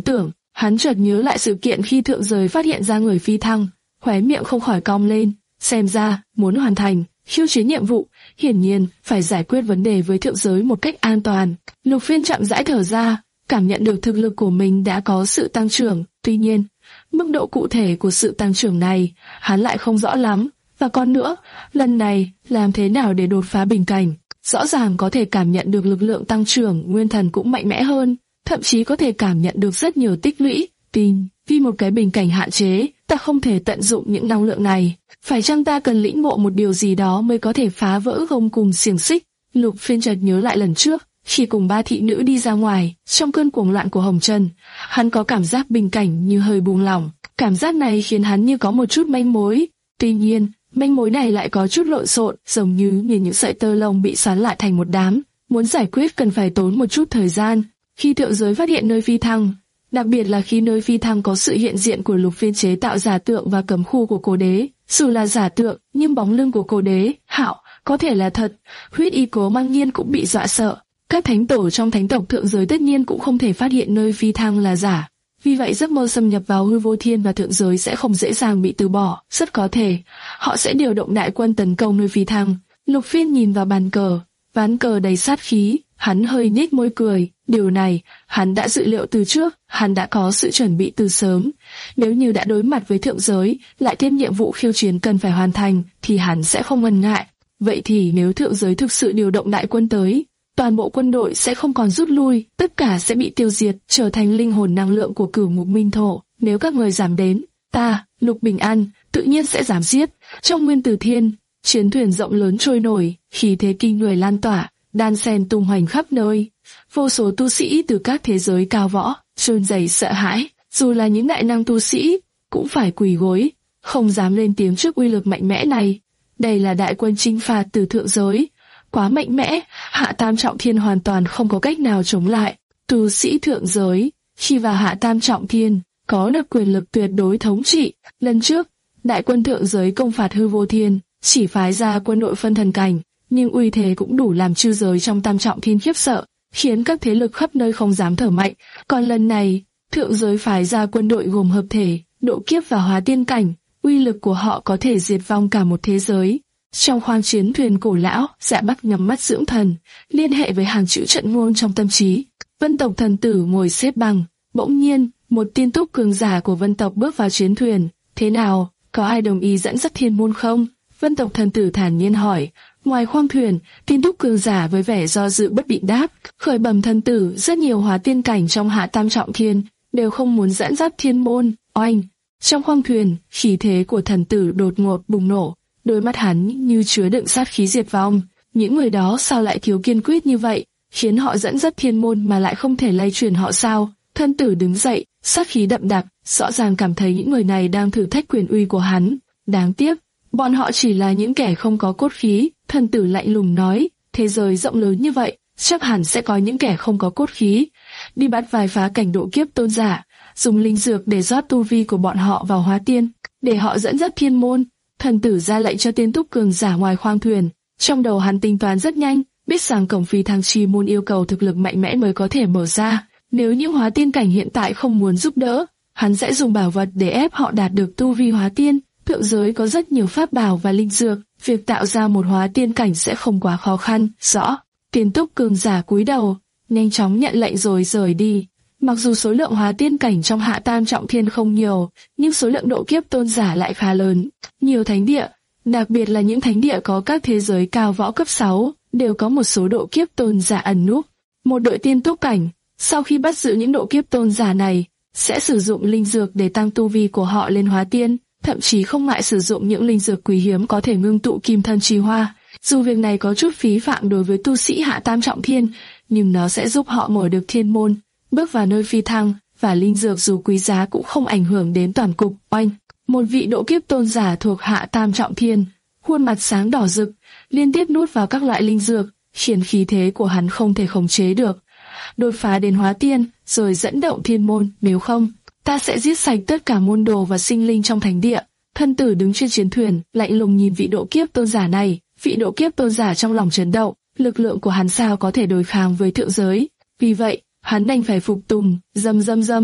Hắn chợt nhớ lại sự kiện khi thượng giới phát hiện ra người phi thăng, khóe miệng không khỏi cong lên. Xem ra, muốn hoàn thành khiêu chiến nhiệm vụ, hiển nhiên phải giải quyết vấn đề với thượng giới một cách an toàn. Lục Phiên chậm rãi thở ra, cảm nhận được thực lực của mình đã có sự tăng trưởng. Tuy nhiên, mức độ cụ thể của sự tăng trưởng này, hắn lại không rõ lắm. Và còn nữa, lần này, làm thế nào để đột phá bình cảnh? Rõ ràng có thể cảm nhận được lực lượng tăng trưởng, nguyên thần cũng mạnh mẽ hơn, thậm chí có thể cảm nhận được rất nhiều tích lũy. Tin, vì một cái bình cảnh hạn chế, ta không thể tận dụng những năng lượng này. Phải chăng ta cần lĩnh ngộ một điều gì đó mới có thể phá vỡ gông cùm xiềng xích? Lục Phiên chợt nhớ lại lần trước, khi cùng ba thị nữ đi ra ngoài, trong cơn cuồng loạn của Hồng Trần, hắn có cảm giác bình cảnh như hơi buông lỏng. Cảm giác này khiến hắn như có một chút manh mối. Tuy nhiên, manh mối này lại có chút lộn xộn, giống như những sợi tơ lông bị xoắn lại thành một đám. Muốn giải quyết cần phải tốn một chút thời gian. Khi thượng giới phát hiện nơi phi thăng, đặc biệt là khi nơi phi thăng có sự hiện diện của Lục Phiên chế tạo giả tượng và cấm khu của Cố Đế, dù là giả tượng, nhưng bóng lưng của Cố Đế, Hạo, có thể là thật. Huyết Y Cố Mang Nhiên cũng bị dọa sợ. Các thánh tổ trong thánh tộc thượng giới tất nhiên cũng không thể phát hiện nơi phi thăng là giả. Vì vậy giấc mơ xâm nhập vào hư vô thiên và thượng giới sẽ không dễ dàng bị từ bỏ. Rất có thể, họ sẽ điều động đại quân tấn công nơi phi thăng. Lục Phiên nhìn vào bàn cờ, ván cờ đầy sát khí, hắn hơi nhếch môi cười. Điều này, hắn đã dự liệu từ trước, hắn đã có sự chuẩn bị từ sớm. Nếu như đã đối mặt với thượng giới, lại thêm nhiệm vụ khiêu chiến cần phải hoàn thành, thì hắn sẽ không ngần ngại. Vậy thì nếu thượng giới thực sự điều động đại quân tới, toàn bộ quân đội sẽ không còn rút lui, tất cả sẽ bị tiêu diệt, trở thành linh hồn năng lượng của Cửu Ngục Minh Thổ. Nếu các người giảm đến, ta, Lục Bình An, tự nhiên sẽ giảm giết. Trong Nguyên Tử Thiên, chiến thuyền rộng lớn trôi nổi, khí thế kinh người lan tỏa, đan xen tung hoành khắp nơi. Vô số tu sĩ từ các thế giới cao võ, run rẩy sợ hãi, dù là những đại năng tu sĩ, cũng phải quỳ gối, không dám lên tiếng trước uy lực mạnh mẽ này. Đây là đại quân chinh phạt từ thượng giới, quá mạnh mẽ, Hạ Tam Trọng Thiên hoàn toàn không có cách nào chống lại. Tu sĩ thượng giới, khi vào Hạ Tam Trọng Thiên, có được quyền lực tuyệt đối thống trị. Lần trước, đại quân thượng giới công phạt hư vô thiên, chỉ phái ra quân đội phân thần cảnh, nhưng uy thế cũng đủ làm chư giới trong Tam Trọng Thiên khiếp sợ, khiến các thế lực khắp nơi không dám thở mạnh. Còn lần này, thượng giới phái ra quân đội gồm hợp thể, độ kiếp và hóa tiên cảnh, uy lực của họ có thể diệt vong cả một thế giới. Trong khoang chiến thuyền cổ lão, Dạ Bắc nhắm mắt dưỡng thần, liên hệ với hàng chữ trận ngôn trong tâm trí. Vân tộc thần tử ngồi xếp bằng, bỗng nhiên, một tiên túc cường giả của vân tộc bước vào chiến thuyền. Thế nào, có ai đồng ý dẫn dắt thiên môn không? Vân tộc thần tử thản nhiên hỏi. Ngoài khoang thuyền, tiên túc cường giả với vẻ do dự bất định đáp. Khởi bẩm thần tử, rất nhiều hóa tiên cảnh trong Hạ Tam Trọng Thiên đều không muốn dẫn dắt thiên môn. Oanh! Trong khoang thuyền, khí thế của thần tử đột ngột bùng nổ. Đôi mắt hắn như chứa đựng sát khí diệt vong. Những người đó sao lại thiếu kiên quyết như vậy, khiến họ dẫn dắt thiên môn mà lại không thể lay chuyển họ sao? Thân tử đứng dậy, sát khí đậm đặc, rõ ràng cảm thấy những người này đang thử thách quyền uy của hắn. Đáng tiếc, bọn họ chỉ là những kẻ không có cốt khí. Thân tử lạnh lùng nói, thế giới rộng lớn như vậy, chắc hẳn sẽ có những kẻ không có cốt khí. Đi bắt vài phá cảnh độ kiếp tôn giả, dùng linh dược để rót tu vi của bọn họ vào hóa tiên, để họ dẫn dắt thiên môn. Thần tử ra lệnh cho tiên túc cường giả ngoài khoang thuyền. Trong đầu hắn tính toán rất nhanh, biết rằng cổng phi thăng chi môn yêu cầu thực lực mạnh mẽ mới có thể mở ra. Nếu những hóa tiên cảnh hiện tại không muốn giúp đỡ, hắn sẽ dùng bảo vật để ép họ đạt được tu vi hóa tiên. Thượng giới có rất nhiều pháp bảo và linh dược, việc tạo ra một hóa tiên cảnh sẽ không quá khó khăn. Rõ. Tiên túc cường giả cúi đầu, nhanh chóng nhận lệnh rồi rời đi. Mặc dù số lượng hóa tiên cảnh trong Hạ Tam Trọng Thiên không nhiều, nhưng số lượng độ kiếp tôn giả lại khá lớn. Nhiều thánh địa, đặc biệt là những thánh địa có các thế giới cao võ cấp sáu, đều có một số độ kiếp tôn giả ẩn núp. Một đội tiên túc cảnh, sau khi bắt giữ những độ kiếp tôn giả này, sẽ sử dụng linh dược để tăng tu vi của họ lên hóa tiên, thậm chí không ngại sử dụng những linh dược quý hiếm có thể ngưng tụ kim thân chi hoa. Dù việc này có chút phí phạm đối với tu sĩ Hạ Tam Trọng Thiên, nhưng nó sẽ giúp họ mở được thiên môn, bước vào nơi phi thăng, và linh dược dù quý giá cũng không ảnh hưởng đến toàn cục. Oanh! Một vị độ kiếp tôn giả thuộc Hạ Tam Trọng Thiên, khuôn mặt sáng đỏ rực, liên tiếp nuốt vào các loại linh dược, khiến khí thế của hắn không thể khống chế được. Đột phá đến hóa tiên, rồi dẫn động thiên môn, nếu không, ta sẽ giết sạch tất cả môn đồ và sinh linh trong thánh địa. Thân tử đứng trên chiến thuyền, lạnh lùng nhìn vị độ kiếp tôn giả này. Vị độ kiếp tôn giả trong lòng chấn động, lực lượng của hắn sao có thể đối kháng với thượng giới. Vì vậy, hắn đành phải phục tùng. Dầm dầm dầm,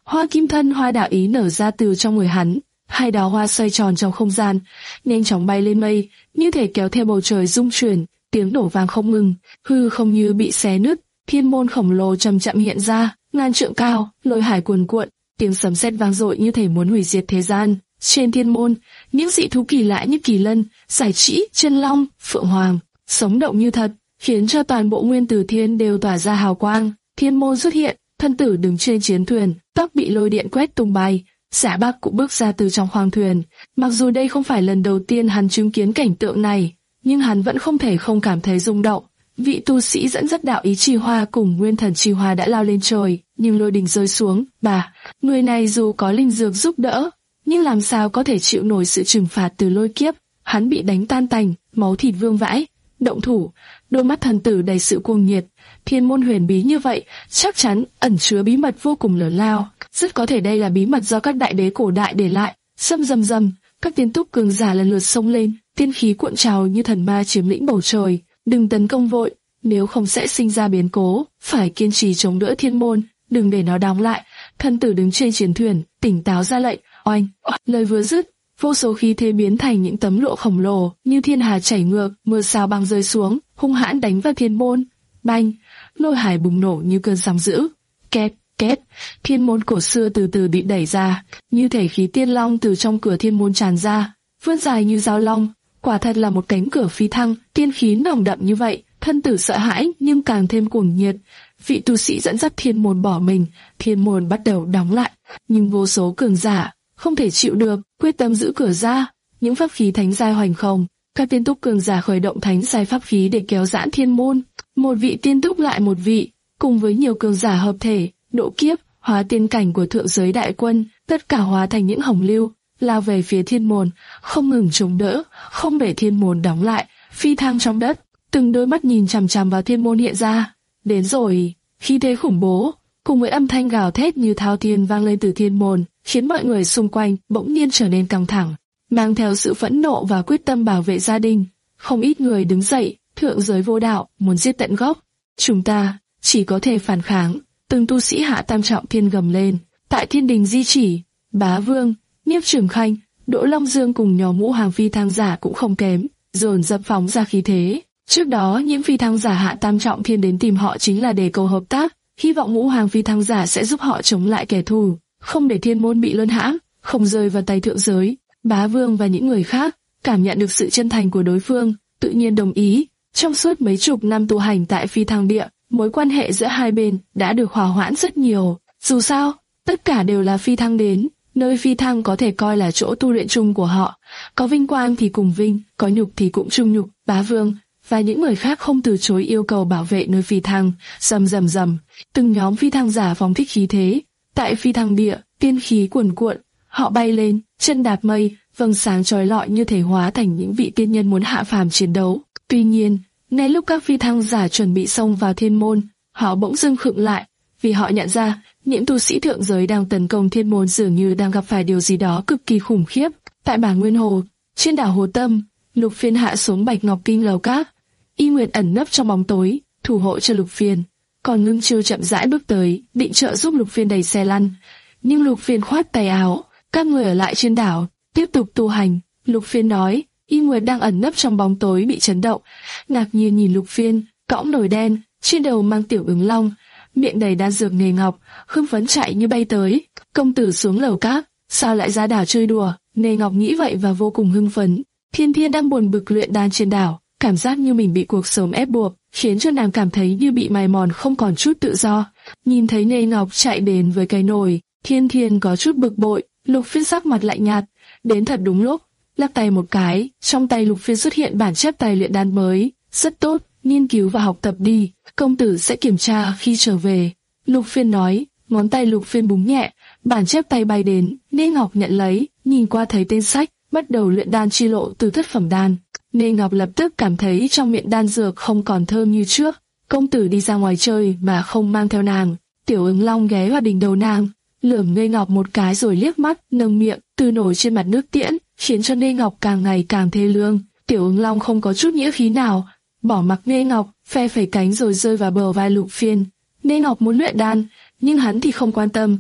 Hoa kim thân hoa đạo ý nở ra từ trong người hắn, hai đóa hoa xoay tròn trong không gian, nhanh chóng bay lên mây, như thể kéo theo bầu trời rung chuyển, tiếng nổ vang không ngừng, hư không như bị xé nứt, thiên môn khổng lồ chậm chậm hiện ra, ngàn trượng cao, lôi hải cuồn cuộn, tiếng sấm sét vang dội như thể muốn hủy diệt thế gian. Trên thiên môn, những dị thú kỳ lạ như kỳ lân, giải trĩ, chân long, phượng hoàng, sống động như thật, khiến cho toàn bộ nguyên tử thiên đều tỏa ra hào quang. Thiên môn xuất hiện, thân tử đứng trên chiến thuyền, tóc bị lôi điện quét tung bay. Giả Bắc cũng bước ra từ trong khoang thuyền. Mặc dù đây không phải lần đầu tiên hắn chứng kiến cảnh tượng này, nhưng hắn vẫn không thể không cảm thấy rung động. Vị tu sĩ dẫn dắt đạo ý chi hoa cùng nguyên thần chi hoa đã lao lên trời, nhưng lôi đình rơi xuống. Bà, người này dù có linh dược giúp đỡ, nhưng làm sao có thể chịu nổi sự trừng phạt từ lôi kiếp? Hắn bị đánh tan tành, máu thịt vương vãi. Động thủ, đôi mắt thần tử đầy sự cuồng nhiệt. Thiên môn huyền bí như vậy, chắc chắn ẩn chứa bí mật vô cùng lớn lao. Rất có thể đây là bí mật do các đại đế cổ đại để lại. Sâm rầm rầm, các tiên túc cường giả lần lượt xông lên, tiên khí cuộn trào như thần ma chiếm lĩnh bầu trời. Đừng tấn công vội, nếu không sẽ sinh ra biến cố. Phải kiên trì chống đỡ thiên môn, đừng để nó đóng lại. Thần tử đứng trên chiến thuyền, tỉnh táo ra lệnh. Oanh, lời vừa dứt, vô số khí thế biến thành những tấm lụa khổng lồ, như thiên hà chảy ngược, mưa sao băng rơi xuống, hung hãn đánh vào thiên môn. Banh, lôi hải bùng nổ như cơn sóng dữ. Két, két, thiên môn cổ xưa từ từ bị đẩy ra, như thể khí tiên long từ trong cửa thiên môn tràn ra, vươn dài như dao long. Quả thật là một cánh cửa phi thăng, tiên khí nồng đậm như vậy. Thân tử sợ hãi nhưng càng thêm cuồng nhiệt. Vị tu sĩ dẫn dắt thiên môn bỏ mình, thiên môn bắt đầu đóng lại, nhưng vô số cường giả không thể chịu được, quyết tâm giữ cửa ra. Những pháp khí thánh giai hoành không, các tiên túc cường giả khởi động thánh giai pháp khí để kéo giãn thiên môn. Một vị tiên túc lại một vị, cùng với nhiều cường giả hợp thể, độ kiếp, hóa tiên cảnh của thượng giới đại quân, tất cả hóa thành những hồng lưu, lao về phía thiên môn, không ngừng chống đỡ, không để thiên môn đóng lại, phi thăng trong đất. Từng đôi mắt nhìn chằm chằm vào thiên môn hiện ra. Đến rồi, khí thế khủng bố, cùng với âm thanh gào thét như thao thiên vang lên từ thiên môn, khiến mọi người xung quanh bỗng nhiên trở nên căng thẳng, mang theo sự phẫn nộ và quyết tâm bảo vệ gia đình. Không ít người đứng dậy, thượng giới vô đạo, muốn giết tận gốc. Chúng ta chỉ có thể phản kháng. Từng tu sĩ hạ tam trọng thiên gầm lên. Tại thiên đình Di Chỉ, Bá Vương, Nhiếp Trường Khanh, Đỗ Long Dương cùng nhóm ngũ hàng phi thăng giả cũng không kém, dồn dập phóng ra khí thế. Trước đó những phi thăng giả hạ tam trọng thiên đến tìm họ chính là để cầu hợp tác, hy vọng ngũ hàng phi thăng giả sẽ giúp họ chống lại kẻ thù, không để thiên môn bị luân hãm, không rơi vào tay thượng giới. Bá Vương và những người khác cảm nhận được sự chân thành của đối phương, tự nhiên đồng ý. Trong suốt mấy chục năm tu hành tại phi thăng địa, mối quan hệ giữa hai bên đã được hòa hoãn rất nhiều. Dù sao, tất cả đều là phi thăng đến, nơi phi thăng có thể coi là chỗ tu luyện chung của họ. Có vinh quang thì cùng vinh, có nhục thì cũng chung nhục. Bá Vương và những người khác không từ chối yêu cầu bảo vệ nơi phi thăng. Rầm rầm rầm, từng nhóm phi thăng giả phóng thích khí thế. Tại phi thăng địa, tiên khí cuồn cuộn, họ bay lên, chân đạp mây, vầng sáng chói lọi như thể hóa thành những vị tiên nhân muốn hạ phàm chiến đấu. Tuy nhiên, ngay lúc các phi thăng giả chuẩn bị xông vào thiên môn, họ bỗng dưng khựng lại, vì họ nhận ra những tu sĩ thượng giới đang tấn công thiên môn dường như đang gặp phải điều gì đó cực kỳ khủng khiếp. Tại Bản Nguyên Hồ, trên đảo Hồ Tâm, Lục Phiên hạ xuống Bạch Ngọc Kinh lầu các. Y Nguyệt ẩn nấp trong bóng tối, thủ hộ cho Lục Phiên. Còn Ngưng Chiêu chậm rãi bước tới, định trợ giúp Lục Phiên đẩy xe lăn. Nhưng Lục Phiên khoát tay áo, các người ở lại trên đảo, tiếp tục tu hành. Lục Phiên nói. Y Nguyệt đang ẩn nấp trong bóng tối bị chấn động, ngạc nhiên nhìn Lục Phiên, cõng nồi đen, trên đầu mang tiểu ứng long, miệng đầy đan dược nghề ngọc, hưng phấn chạy như bay tới. Công tử xuống lầu các, sao lại ra đảo chơi đùa? Nghề ngọc nghĩ vậy và vô cùng hưng phấn. Thiên Thiên đang buồn bực luyện đan trên đảo, cảm giác như mình bị cuộc sống ép buộc, khiến cho nàng cảm thấy như bị mài mòn không còn chút tự do. Nhìn thấy Nghề ngọc chạy đến với cái nồi, Thiên Thiên có chút bực bội. Lục Phiên sắc mặt lạnh nhạt, đến thật đúng lúc. Lắc tay một cái, trong tay Lục Phiên xuất hiện bản chép tay luyện đan mới. Rất tốt, nghiên cứu và học tập đi, công tử sẽ kiểm tra khi trở về. Lục Phiên nói, ngón tay Lục Phiên búng nhẹ, bản chép tay bay đến, Nghê Ngọc nhận lấy, nhìn qua thấy tên sách, bắt đầu luyện đan chi lộ từ thất phẩm đan. Nghê Ngọc lập tức cảm thấy trong miệng đan dược không còn thơm như trước. Công tử đi ra ngoài chơi mà không mang theo nàng. Tiểu Ứng Long ghé vào đỉnh đầu nàng, lườm Nghê Ngọc một cái rồi liếc mắt, nâng miệng, từ nổi trên mặt nước tiễn, khiến cho Nghê Ngọc càng ngày càng thê lương. Tiểu Ứng Long không có chút nghĩa khí nào, bỏ mặc Nghê Ngọc, phe phẩy cánh rồi rơi vào bờ vai Lục Phiên. Nghê Ngọc muốn luyện đan, nhưng hắn thì không quan tâm.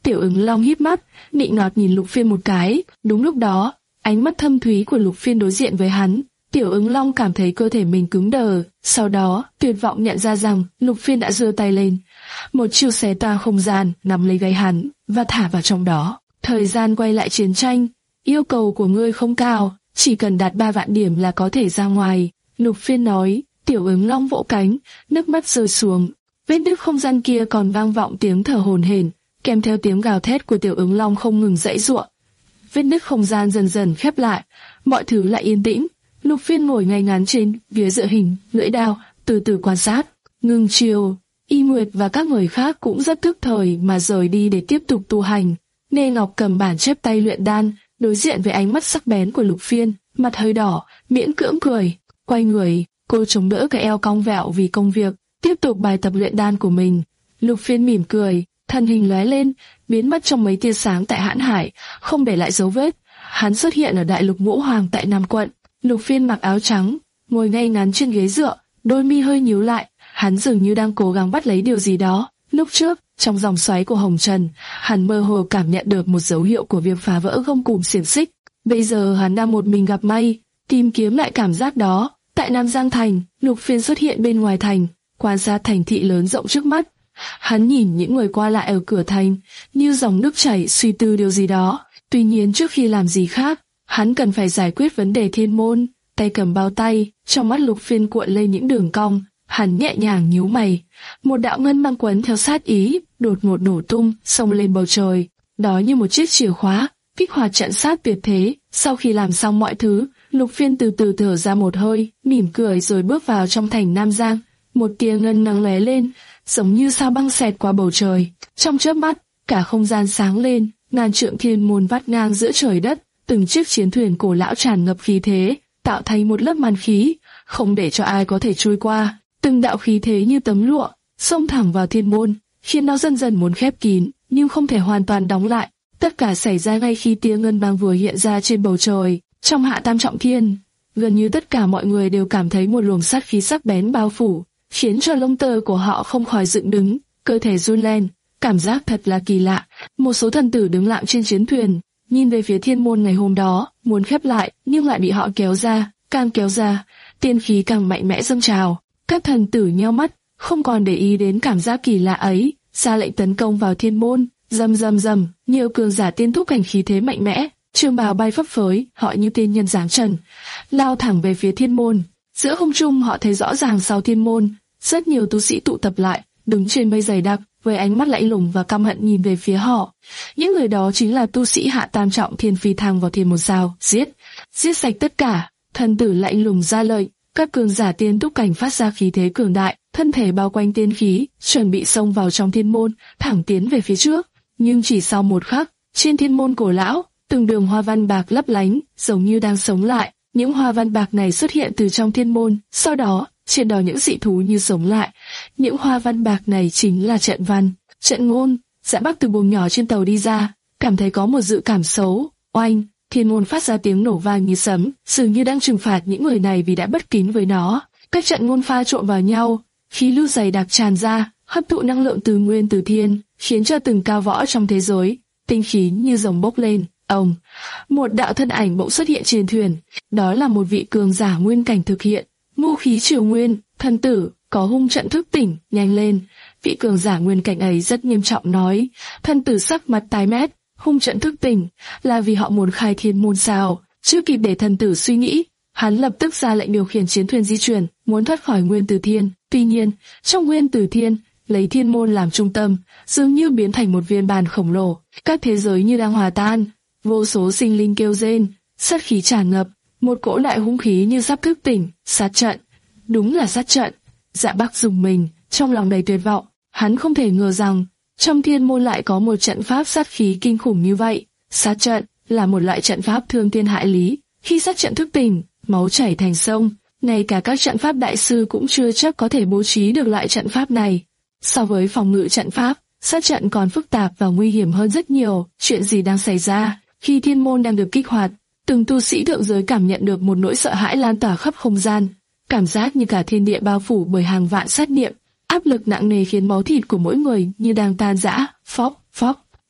Tiểu Ứng Long híp mắt, nịnh nọt nhìn Lục Phiên một cái. Đúng lúc đó, ánh mắt thâm thúy của Lục Phiên đối diện với hắn. Tiểu Ứng Long cảm thấy cơ thể mình cứng đờ, sau đó tuyệt vọng nhận ra rằng Lục Phiên đã giơ tay lên, một chiêu xé toang không gian, nắm lấy gáy hắn và thả vào trong đó. Thời gian quay lại chiến tranh, yêu cầu của ngươi không cao, chỉ cần đạt ba vạn điểm là có thể ra ngoài. Lục Phiên nói. Tiểu Ứng Long vỗ cánh, nước mắt rơi xuống. Vết nứt không gian kia còn vang vọng tiếng thở hổn hển, kèm theo tiếng gào thét của Tiểu Ứng Long không ngừng giãy giụa. Vết nứt không gian dần dần khép lại, mọi thứ lại yên tĩnh. Lục Phiên ngồi ngay ngắn trên ghế dựa hình lưỡi đao, từ từ quan sát. Ngưng Chiêu, Y Nguyệt và các người khác cũng rất thức thời mà rời đi để tiếp tục tu hành. Nê Ngọc cầm bản chép tay luyện đan, đối diện với ánh mắt sắc bén của Lục Phiên, mặt hơi đỏ, miễn cưỡng cười, quay người. Cô chống đỡ cái eo cong vẹo vì công việc, tiếp tục bài tập luyện đan của mình. Lục Phiên mỉm cười, thân hình lóe lên, biến mất trong mấy tia sáng tại Hãn Hải, không để lại dấu vết. Hắn xuất hiện ở Đại Lục Ngũ Hoàng tại Nam Quận. Lục Phiên mặc áo trắng, ngồi ngay ngắn trên ghế dựa, đôi mi hơi nhíu lại, hắn dường như đang cố gắng bắt lấy điều gì đó. Lúc trước, trong dòng xoáy của Hồng Trần, hắn mơ hồ cảm nhận được một dấu hiệu của việc phá vỡ gông cùm xiềng xích. Bây giờ hắn đang một mình gặp may, tìm kiếm lại cảm giác đó. Tại Nam Giang Thành, Lục Phiên xuất hiện bên ngoài thành, quan sát thành thị lớn rộng trước mắt. Hắn nhìn những người qua lại ở cửa thành, như dòng nước chảy suy tư điều gì đó. Tuy nhiên trước khi làm gì khác, hắn cần phải giải quyết vấn đề thiên môn. Tay cầm bao tay, trong mắt Lục Phiên cuộn lên những đường cong. Hắn nhẹ nhàng nhíu mày. Một đạo ngân mang quấn theo sát ý, đột ngột nổ tung, xông lên bầu trời. Đó như một chiếc chìa khóa, kích hoạt trận sát tuyệt thế. Sau khi làm xong mọi thứ, Lục Phiên từ từ thở ra một hơi, mỉm cười rồi bước vào trong thành Nam Giang. Một tia ngân nắng lóe lên, giống như sao băng xẹt qua bầu trời. Trong chớp mắt, cả không gian sáng lên, ngàn trượng thiên môn vắt ngang giữa trời đất, từng chiếc chiến thuyền cổ lão tràn ngập khí thế, tạo thành một lớp màn khí, không để cho ai có thể trôi qua. Từng đạo khí thế như tấm lụa, xông thẳng vào thiên môn, khiến nó dần dần muốn khép kín, nhưng không thể hoàn toàn đóng lại. Tất cả xảy ra ngay khi tia ngân băng vừa hiện ra trên bầu trời. Trong Hạ Tam Trọng Thiên, gần như tất cả mọi người đều cảm thấy một luồng sát khí sắc bén bao phủ, khiến cho lông tơ của họ không khỏi dựng đứng, cơ thể run lên, cảm giác thật là kỳ lạ. Một số thần tử đứng lặng trên chiến thuyền, nhìn về phía thiên môn ngày hôm đó, muốn khép lại, nhưng lại bị họ kéo ra, càng kéo ra, tiên khí càng mạnh mẽ dâng trào. Các thần tử nheo mắt, không còn để ý đến cảm giác kỳ lạ ấy, ra lệnh tấn công vào thiên môn. Rầm rầm rầm, nhiều cường giả tiên thúc cảnh khí thế mạnh mẽ, trường bào bay phấp phới, họ như tiên nhân giáng trần, lao thẳng về phía thiên môn. Giữa không trung họ thấy rõ ràng sau thiên môn, rất nhiều tu sĩ tụ tập lại, đứng trên mây dày đặc, với ánh mắt lạnh lùng và căm hận nhìn về phía họ. Những người đó chính là tu sĩ Hạ Tam Trọng Thiên phi thăng vào thiên môn sao, giết, giết sạch tất cả. Thần tử lạnh lùng ra lệnh, các cường giả tiên thúc cảnh phát ra khí thế cường đại, thân thể bao quanh tiên khí, chuẩn bị xông vào trong thiên môn, thẳng tiến về phía trước. Nhưng chỉ sau một khắc, trên thiên môn cổ lão, từng đường hoa văn bạc lấp lánh, giống như đang sống lại. Những hoa văn bạc này xuất hiện từ trong thiên môn, sau đó, trên đó những dị thú như sống lại. Những hoa văn bạc này chính là trận văn, trận ngôn. Dạ Bắc từ buồng nhỏ trên tàu đi ra, cảm thấy có một dự cảm xấu. Oanh, thiên môn phát ra tiếng nổ vang như sấm, dường như đang trừng phạt những người này vì đã bất kính với nó. Các trận ngôn pha trộn vào nhau, khí lưu dày đặc tràn ra, hấp thụ năng lượng từ nguyên từ thiên, khiến cho từng cao võ trong thế giới, tinh khí như rồng bốc lên. Ông, một đạo thân ảnh bỗng xuất hiện trên thuyền, đó là một vị cường giả nguyên cảnh thực hiện. Ngũ khí triều nguyên, thần tử, có hung trận thức tỉnh, nhanh lên. Vị cường giả nguyên cảnh ấy rất nghiêm trọng nói. Thần tử sắc mặt tái mét, hung trận thức tỉnh, là vì họ muốn khai thiên môn sao? Chưa kịp để thần tử suy nghĩ, hắn lập tức ra lệnh điều khiển chiến thuyền di chuyển, muốn thoát khỏi nguyên tử thiên. Tuy nhiên, trong nguyên tử thiên, lấy thiên môn làm trung tâm, dường như biến thành một viên bàn khổng lồ. Các thế giới như đang hòa tan, vô số sinh linh kêu rên, sát khí tràn ngập, một cỗ đại hung khí như sắp thức tỉnh. Sát trận, đúng là sát trận. Dạ Bắc dùng mình, trong lòng đầy tuyệt vọng. Hắn không thể ngờ rằng trong thiên môn lại có một trận pháp sát khí kinh khủng như vậy. Sát trận là một loại trận pháp thương thiên hại lý. Khi sát trận thức tỉnh, máu chảy thành sông. Ngay cả các trận pháp đại sư cũng chưa chắc có thể bố trí được loại trận pháp này. So với phòng ngự trận pháp, sát trận còn phức tạp và nguy hiểm hơn rất nhiều. Chuyện gì đang xảy ra? Khi thiên môn đang được kích hoạt, từng tu sĩ thượng giới cảm nhận được một nỗi sợ hãi lan tỏa khắp không gian. Cảm giác như cả thiên địa bao phủ bởi hàng vạn sát niệm. Áp lực nặng nề khiến máu thịt của mỗi người như đang tan rã. Phốc, phốc.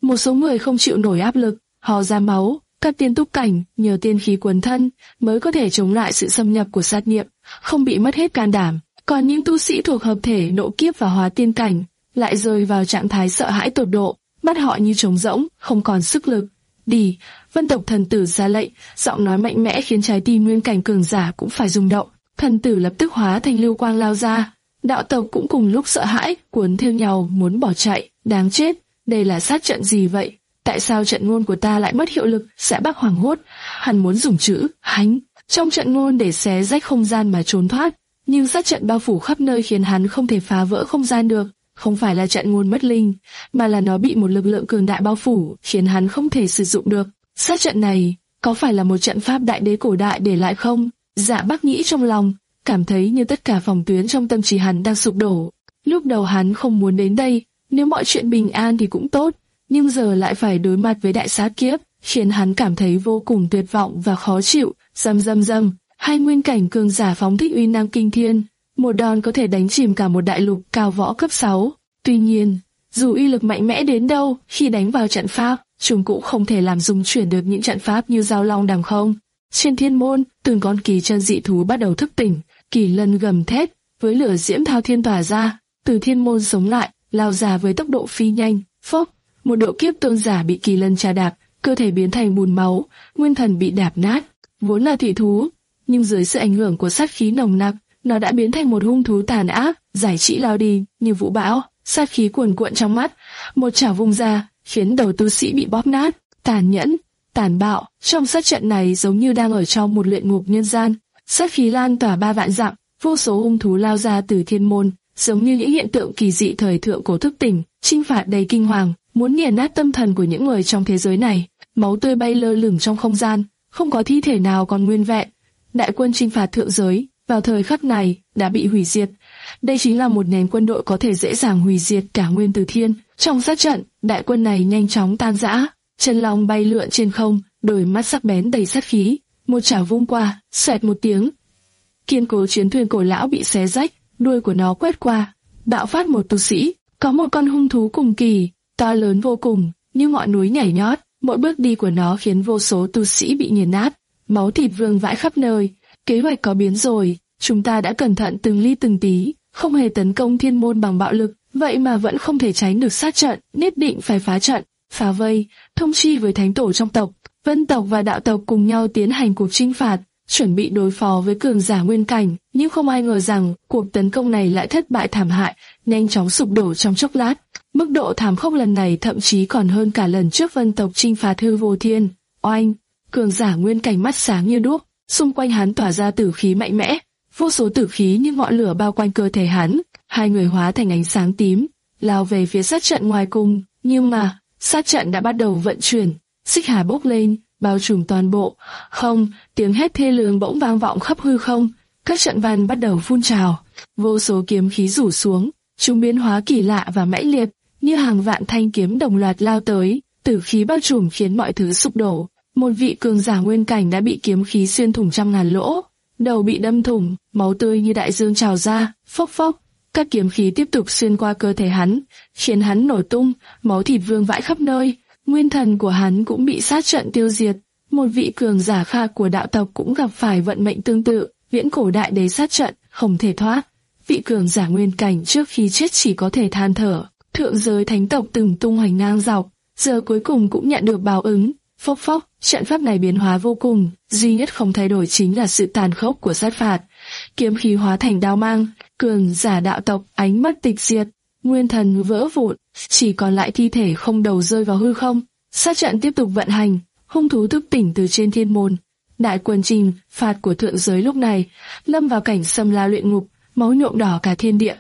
Một số người không chịu nổi áp lực, ho ra máu. Các tiên túc cảnh nhờ tiên khí quấn thân mới có thể chống lại sự xâm nhập của sát nghiệp, không bị mất hết can đảm. Còn những tu sĩ thuộc hợp thể độ kiếp và hóa tiên cảnh lại rơi vào trạng thái sợ hãi tột độ, mắt họ như trống rỗng, không còn sức lực. Đi, Vân tộc thần tử ra lệnh, giọng nói mạnh mẽ khiến trái tim nguyên cảnh cường giả cũng phải rung động. Thần tử lập tức hóa thành lưu quang lao ra. Đạo tộc cũng cùng lúc sợ hãi, cuốn theo nhau muốn bỏ chạy. Đáng chết, đây là sát trận gì vậy? Tại sao trận ngôn của ta lại mất hiệu lực? Sẽ Bắc hoảng hốt, hắn muốn dùng chữ hánh trong trận ngôn để xé rách không gian mà trốn thoát, nhưng sát trận bao phủ khắp nơi khiến hắn không thể phá vỡ không gian được. Không phải là trận ngôn mất linh, mà là nó bị một lực lượng cường đại bao phủ, khiến hắn không thể sử dụng được. Sát trận này, có phải là một trận pháp đại đế cổ đại để lại không? Dạ Bắc nghĩ trong lòng, cảm thấy như tất cả phòng tuyến trong tâm trí hắn đang sụp đổ. Lúc đầu hắn không muốn đến đây, nếu mọi chuyện bình an thì cũng tốt, nhưng giờ lại phải đối mặt với đại sát kiếp, khiến hắn cảm thấy vô cùng tuyệt vọng và khó chịu. Rầm rầm rầm, hai nguyên cảnh cường giả phóng thích uy năng kinh thiên, một đòn có thể đánh chìm cả một đại lục cao võ cấp sáu. Tuy nhiên, dù uy lực mạnh mẽ đến đâu, khi đánh vào trận pháp, chúng cũng không thể làm rung chuyển được những trận pháp như giao long đằng không. Trên thiên môn, từng con kỳ chân dị thú bắt đầu thức tỉnh, kỳ lân gầm thét, với lửa diễm thao thiên tỏa ra, từ thiên môn sống lại, lao ra với tốc độ phi nhanh. Phốc, một độ kiếp tương giả bị kỳ lân trà đạp, cơ thể biến thành bùn máu, nguyên thần bị đạp nát. Vốn là thủy thú, nhưng dưới sự ảnh hưởng của sát khí nồng nặc, nó đã biến thành một hung thú tàn ác, giải chỉ lao đi như vũ bão, sát khí cuồn cuộn trong mắt, một chảo vung ra, khiến đầu tu sĩ bị bóp nát. Tàn nhẫn, tàn bạo, trong sát trận này giống như đang ở trong một luyện ngục nhân gian. Sát khí lan tỏa ba vạn dặm, vô số hung thú lao ra từ thiên môn, giống như những hiện tượng kỳ dị thời thượng cổ thức tỉnh, chinh phạt đầy kinh hoàng, muốn nghiền nát tâm thần của những người trong thế giới này. Máu tươi bay lơ lửng trong không gian, không có thi thể nào còn nguyên vẹn. Đại quân chinh phạt thượng giới vào thời khắc này đã bị hủy diệt. Đây chính là một nền quân đội có thể dễ dàng hủy diệt cả nguyên tử thiên. Trong sát trận, đại quân này nhanh chóng tan rã. Chân long bay lượn trên không, đôi mắt sắc bén đầy sát khí, một chảo vung qua, xoẹt một tiếng, kiên cố chiến thuyền cổ lão bị xé rách, đuôi của nó quét qua, bạo phát một tu sĩ. Có một con hung thú cùng kỳ, to lớn vô cùng, như ngọn núi nhảy nhót. Mỗi bước đi của nó khiến vô số tu sĩ bị nghiền nát, máu thịt vương vãi khắp nơi. Kế hoạch có biến rồi, chúng ta đã cẩn thận từng ly từng tí, không hề tấn công thiên môn bằng bạo lực, vậy mà vẫn không thể tránh được sát trận, nhất định phải phá trận, phá vây, thông chi với thánh tổ trong tộc. Vân tộc và đạo tộc cùng nhau tiến hành cuộc chinh phạt, chuẩn bị đối phó với cường giả nguyên cảnh, nhưng không ai ngờ rằng cuộc tấn công này lại thất bại thảm hại, nhanh chóng sụp đổ trong chốc lát. Mức độ thảm khốc lần này thậm chí còn hơn cả lần trước Vân tộc chinh phạt hư vô thiên. Oanh, cường giả nguyên cảnh mắt sáng như đuốc, xung quanh hắn tỏa ra tử khí mạnh mẽ, vô số tử khí như ngọn lửa bao quanh cơ thể hắn. Hai người hóa thành ánh sáng tím, lao về phía sát trận ngoài cùng, nhưng mà sát trận đã bắt đầu vận chuyển, xích hà bốc lên, bao trùm toàn bộ. Không, tiếng hét thê lương bỗng vang vọng khắp hư không, các trận văn bắt đầu phun trào, vô số kiếm khí rủ xuống, chúng biến hóa kỳ lạ và mãnh liệt, như hàng vạn thanh kiếm đồng loạt lao tới, tử khí bao trùm khiến mọi thứ sụp đổ. Một vị cường giả nguyên cảnh đã bị kiếm khí xuyên thủng trăm ngàn lỗ, đầu bị đâm thủng, máu tươi như đại dương trào ra, phốc phốc. Các kiếm khí tiếp tục xuyên qua cơ thể hắn, khiến hắn nổ tung, máu thịt vương vãi khắp nơi. Nguyên thần của hắn cũng bị sát trận tiêu diệt. Một vị cường giả khác của đạo tộc cũng gặp phải vận mệnh tương tự, viễn cổ đại đế sát trận, không thể thoát. Vị cường giả nguyên cảnh trước khi chết chỉ có thể than thở. Thượng giới thánh tộc từng tung hoành ngang dọc, giờ cuối cùng cũng nhận được báo ứng. Phốc phốc, trận pháp này biến hóa vô cùng, duy nhất không thay đổi chính là sự tàn khốc của sát phạt. Kiếm khí hóa thành đao mang, cường giả đạo tộc ánh mắt tịch diệt, nguyên thần vỡ vụn, chỉ còn lại thi thể không đầu rơi vào hư không. Sát trận tiếp tục vận hành, hung thú thức tỉnh từ trên thiên môn. Đại quân chinh phạt của thượng giới lúc này lâm vào cảnh xâm la luyện ngục, máu nhuộm đỏ cả thiên địa.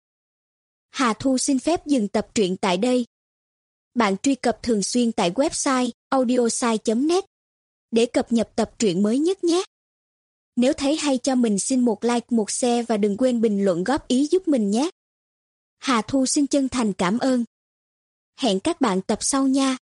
Hà Thu xin phép dừng tập truyện tại đây. Bạn truy cập thường xuyên tại website audiosai chấm net để cập nhật tập truyện mới nhất nhé. Nếu thấy hay cho mình xin một like, một share và đừng quên bình luận góp ý giúp mình nhé. Hà Thu xin chân thành cảm ơn. Hẹn các bạn tập sau nha.